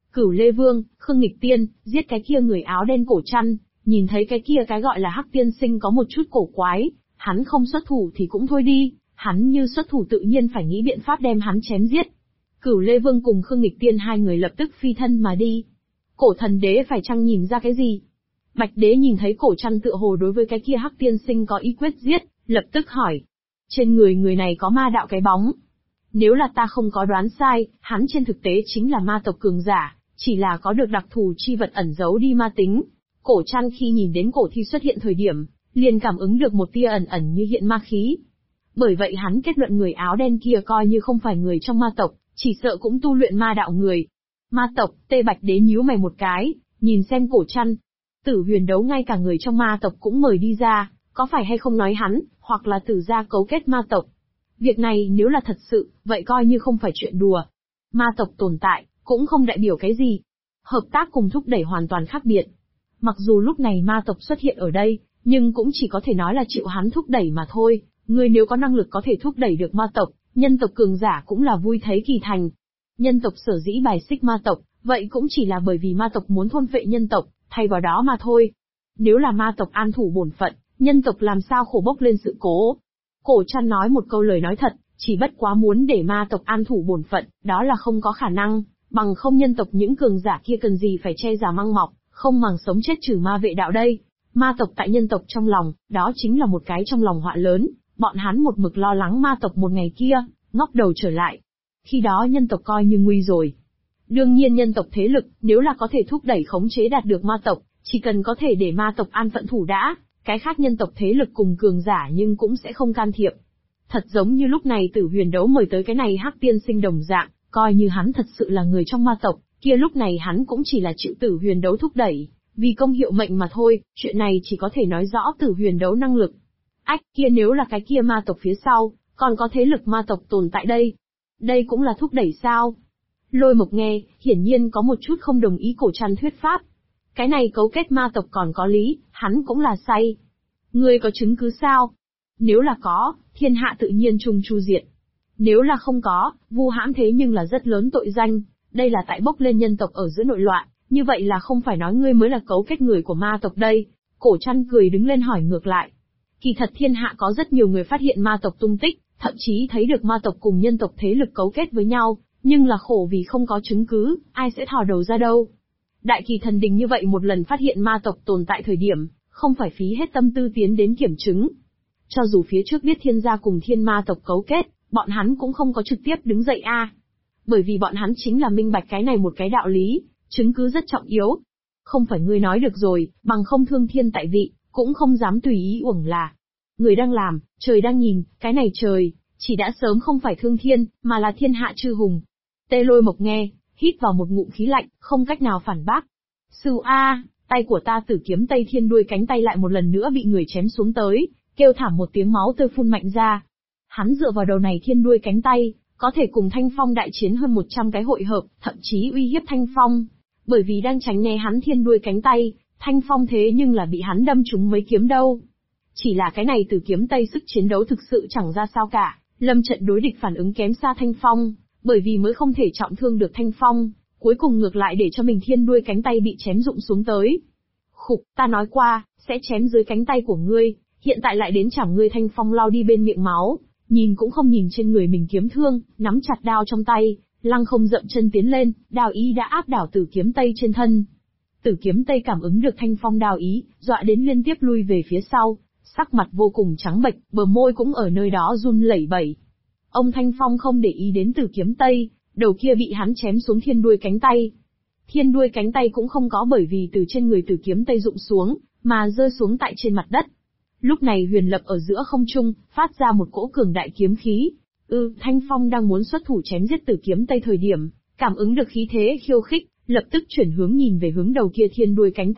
Cửu Lê Vương, Khương Nghịch Tiên, giết cái kia người áo đen cổ chăn, nhìn thấy cái kia cái gọi là Hắc Tiên Sinh có một chút cổ quái, hắn không xuất thủ thì cũng thôi đi, hắn như xuất thủ tự nhiên phải nghĩ biện pháp đem hắn chém giết. Cửu Lê Vương cùng Khương Nghịch Tiên hai người lập tức phi thân mà đi. Cổ Thần Đế phải chăng nhìn ra cái gì? Bạch Đế nhìn thấy cổ chăn tựa hồ đối với cái kia Hắc Tiên Sinh có ý quyết giết, lập tức hỏi. Trên người người này có ma đạo cái bóng. Nếu là ta không có đoán sai, hắn trên thực tế chính là ma tộc cường giả, chỉ là có được đặc thù chi vật ẩn giấu đi ma tính. Cổ chăn khi nhìn đến cổ thi xuất hiện thời điểm, liền cảm ứng được một tia ẩn ẩn như hiện ma khí. Bởi vậy hắn kết luận người áo đen kia coi như không phải người trong ma tộc, chỉ sợ cũng tu luyện ma đạo người. Ma tộc, Tê Bạch Đế nhíu mày một cái, nhìn xem cổ chăn. Tử Huyền Đấu ngay cả người trong ma tộc cũng mời đi ra, có phải hay không nói hắn, hoặc là Tử gia cấu kết ma tộc. Việc này nếu là thật sự, vậy coi như không phải chuyện đùa. Ma tộc tồn tại, cũng không đại biểu cái gì. Hợp tác cùng thúc đẩy hoàn toàn khác biệt. Mặc dù lúc này ma tộc xuất hiện ở đây, nhưng cũng chỉ có thể nói là chịu hắn thúc đẩy mà thôi. Người nếu có năng lực có thể thúc đẩy được ma tộc, nhân tộc cường giả cũng là vui thấy kỳ thành. Nhân tộc sở dĩ bài xích ma tộc, vậy cũng chỉ là bởi vì ma tộc muốn thôn phệ nhân tộc, thay vào đó mà thôi. Nếu là ma tộc an thủ bổn phận, nhân tộc làm sao khổ bốc lên sự cố. Cổ chăn nói một câu lời nói thật, chỉ bất quá muốn để ma tộc an thủ bổn phận, đó là không có khả năng, bằng không nhân tộc những cường giả kia cần gì phải che giả măng mọc, không màng sống chết trừ ma vệ đạo đây. Ma tộc tại nhân tộc trong lòng, đó chính là một cái trong lòng họa lớn, bọn hắn một mực lo lắng ma tộc một ngày kia, ngóc đầu trở lại. Khi đó nhân tộc coi như nguy rồi. Đương nhiên nhân tộc thế lực, nếu là có thể thúc đẩy khống chế đạt được ma tộc, chỉ cần có thể để ma tộc an phận thủ đã, cái khác nhân tộc thế lực cùng cường giả nhưng cũng sẽ không can thiệp. Thật giống như lúc này Tử Huyền Đấu mời tới cái này Hắc Tiên Sinh đồng dạng, coi như hắn thật sự là người trong ma tộc, kia lúc này hắn cũng chỉ là chịu Tử Huyền Đấu thúc đẩy, vì công hiệu mệnh mà thôi, chuyện này chỉ có thể nói rõ Tử Huyền Đấu năng lực. Ách, kia nếu là cái kia ma tộc phía sau, còn có thế lực ma tộc tồn tại đây. Đây cũng là thúc đẩy sao? Lôi Mộc nghe, hiển nhiên có một chút không đồng ý cổ chăn thuyết pháp. Cái này cấu kết ma tộc còn có lý, hắn cũng là say. Ngươi có chứng cứ sao? Nếu là có, thiên hạ tự nhiên chung chu diệt. Nếu là không có, vu hãm thế nhưng là rất lớn tội danh, đây là tại bốc lên nhân tộc ở giữa nội loạn, như vậy là không phải nói ngươi mới là cấu kết người của ma tộc đây. Cổ chăn cười đứng lên hỏi ngược lại. Kỳ thật thiên hạ có rất nhiều người phát hiện ma tộc tung tích, thậm chí thấy được ma tộc cùng nhân tộc thế lực cấu kết với nhau, nhưng là khổ vì không có chứng cứ, ai sẽ thò đầu ra đâu. Đại Kỳ Thần Đình như vậy một lần phát hiện ma tộc tồn tại thời điểm, không phải phí hết tâm tư tiến đến kiểm chứng. Cho dù phía trước biết thiên gia cùng thiên ma tộc cấu kết, bọn hắn cũng không có trực tiếp đứng dậy Bởi vì bọn hắn chính là minh bạch cái này một cái đạo lý, chứng cứ rất trọng yếu. Không phải ngươi nói được rồi, bằng không thương thiên tại vị, cũng không dám tùy ý uổng là. Người đang làm, trời đang nhìn, cái này trời, chỉ đã sớm không phải thương thiên, mà là thiên hạ chư hùng. Tê Lôi Mộc nghe, hít vào một ngụm khí lạnh, không cách nào phản bác. Sư tay của ta Tử Kiếm Tây Thiên đuôi cánh tay lại một lần nữa bị người chém xuống tới, kêu thảm một tiếng máu tươi phun mạnh ra. Hắn dựa vào đầu này thiên đuôi cánh tay, có thể cùng Thanh Phong đại chiến hơn 100 cái hội hợp, thậm chí uy hiếp Thanh Phong. Bởi vì đang tránh né hắn thiên đuôi cánh tay, Thanh Phong thế nhưng là bị hắn đâm trúng mấy kiếm đâu. Chỉ là cái này Tử Kiếm Tây sức chiến đấu thực sự chẳng ra sao cả, lâm trận đối địch phản ứng kém xa Thanh Phong, bởi vì mới không thể trọng thương được Thanh Phong, cuối cùng ngược lại để cho mình thiên đuôi cánh tay bị chém rụng xuống tới. Khục, ta nói qua, sẽ chém dưới cánh tay của ngươi, hiện tại lại đến chảm ngươi. Thanh Phong lau đi bên miệng máu, nhìn cũng không nhìn trên người mình kiếm thương, nắm chặt đao trong tay, lăng không dậm chân tiến lên, đao ý đã áp đảo Tử Kiếm Tây trên thân. Tử Kiếm Tây cảm ứng được Thanh Phong đao ý, dọa đến liên tiếp lui về phía sau, sắc mặt vô cùng trắng bệch, bờ môi cũng ở nơi đó run lẩy bẩy. Ông Thanh Phong không để ý đến Tử Kiếm Tây, đầu kia bị hắn chém xuống thiên đuôi cánh tay. Thiên đuôi cánh tay cũng không có bởi vì từ trên người Tử Kiếm Tây rụng xuống, mà rơi xuống tại trên mặt đất. Lúc này Huyền Lập ở giữa không trung, phát ra một cỗ cường đại kiếm khí. Thanh Phong đang muốn xuất thủ chém giết Tử Kiếm Tây thời điểm, cảm ứng được khí thế khiêu khích, lập tức chuyển hướng nhìn về hướng đầu kia thiên đuôi cánh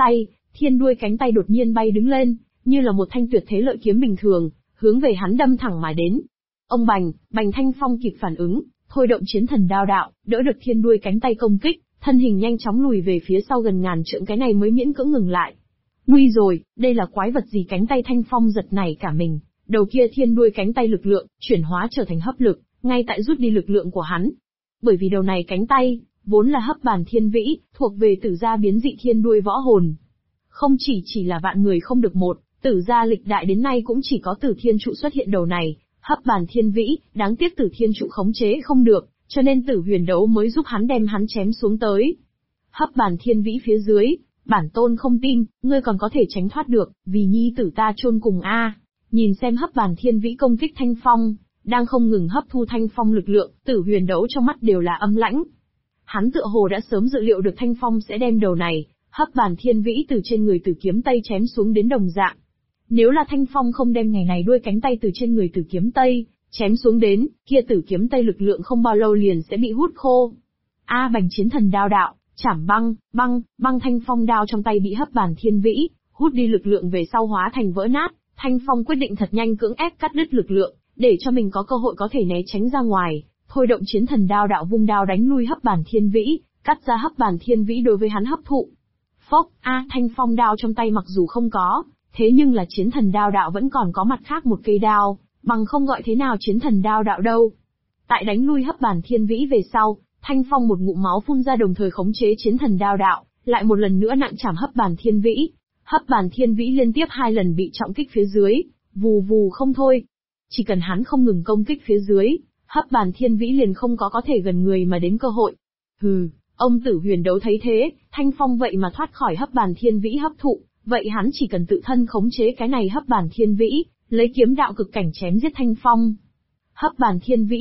tay đột nhiên bay đứng lên, như là một thanh tuyệt thế lợi kiếm bình thường, hướng về hắn đâm thẳng mà đến. Ông bành Thanh Phong kịp phản ứng, thôi động chiến thần đao đạo, đỡ được thiên đuôi cánh tay công kích, thân hình nhanh chóng lùi về phía sau gần ngàn trượng, cái này mới miễn cưỡng ngừng lại. Nguy rồi, đây là quái vật gì? Cánh tay Thanh Phong giật nảy cả mình, đầu kia thiên đuôi cánh tay lực lượng, chuyển hóa trở thành hấp lực, ngay tại rút đi lực lượng của hắn. Bởi vì đầu này cánh tay, vốn là hấp bàn thiên vĩ, thuộc về Tử gia biến dị thiên đuôi võ hồn. Không chỉ là vạn người không được một, Tử gia lịch đại đến nay cũng chỉ có Tử Thiên Trụ xuất hiện đầu này, hấp bàn thiên vĩ, đáng tiếc Tử Thiên Trụ khống chế không được, cho nên Tử Huyền Đấu mới giúp hắn đem hắn chém xuống tới. Hấp bàn thiên vĩ phía dưới, bản tôn không tin, ngươi còn có thể tránh thoát được, vì nhi tử ta chôn cùng a. Nhìn xem hấp bàn thiên vĩ công kích Thanh Phong, đang không ngừng hấp thu Thanh Phong lực lượng, Tử Huyền Đấu trong mắt đều là âm lãnh. Hắn tựa hồ đã sớm dự liệu được Thanh Phong sẽ đem đầu này, hấp bàn thiên vĩ từ trên người Tử Kiếm Tây chém xuống đến đồng dạng. Nếu là Thanh Phong không đem ngày này đuôi cánh tay từ trên người Tử Kiếm Tây chém xuống đến, kia Tử Kiếm Tây lực lượng không bao lâu liền sẽ bị hút khô. A Bành Chiến Thần Đao đạo, chảm băng, Thanh Phong đao trong tay bị hấp bàn thiên vĩ hút đi lực lượng về sau hóa thành vỡ nát. Thanh Phong quyết định thật nhanh cưỡng ép cắt đứt lực lượng, để cho mình có cơ hội có thể né tránh ra ngoài, thôi động Chiến Thần Đao đạo vung đao đánh lui hấp bàn thiên vĩ, cắt ra hấp bàn thiên vĩ đối với hắn hấp thụ. Phốc, Thanh Phong đao trong tay mặc dù không có, thế nhưng là Chiến Thần Đao đạo vẫn còn có mặt khác một cây đao, bằng không gọi thế nào Chiến Thần Đao đạo đâu. Tại đánh lui hấp bàn thiên vĩ về sau, Thanh Phong một ngụm máu phun ra đồng thời khống chế Chiến Thần Đao đạo, lại một lần nữa nặng chảm hấp bàn thiên vĩ. Hấp bàn thiên vĩ liên tiếp 2 lần bị trọng kích phía dưới, vù vù không thôi. Chỉ cần hắn không ngừng công kích phía dưới, hấp bàn thiên vĩ liền không có thể gần người mà đến cơ hội. Hừ, ông Tử Huyền Đấu thấy thế, Thanh Phong vậy mà thoát khỏi hấp bàn thiên vĩ hấp thụ, vậy hắn chỉ cần tự thân khống chế cái này hấp bàn thiên vĩ, lấy kiếm đạo cực cảnh chém giết Thanh Phong. Hấp bàn thiên vĩ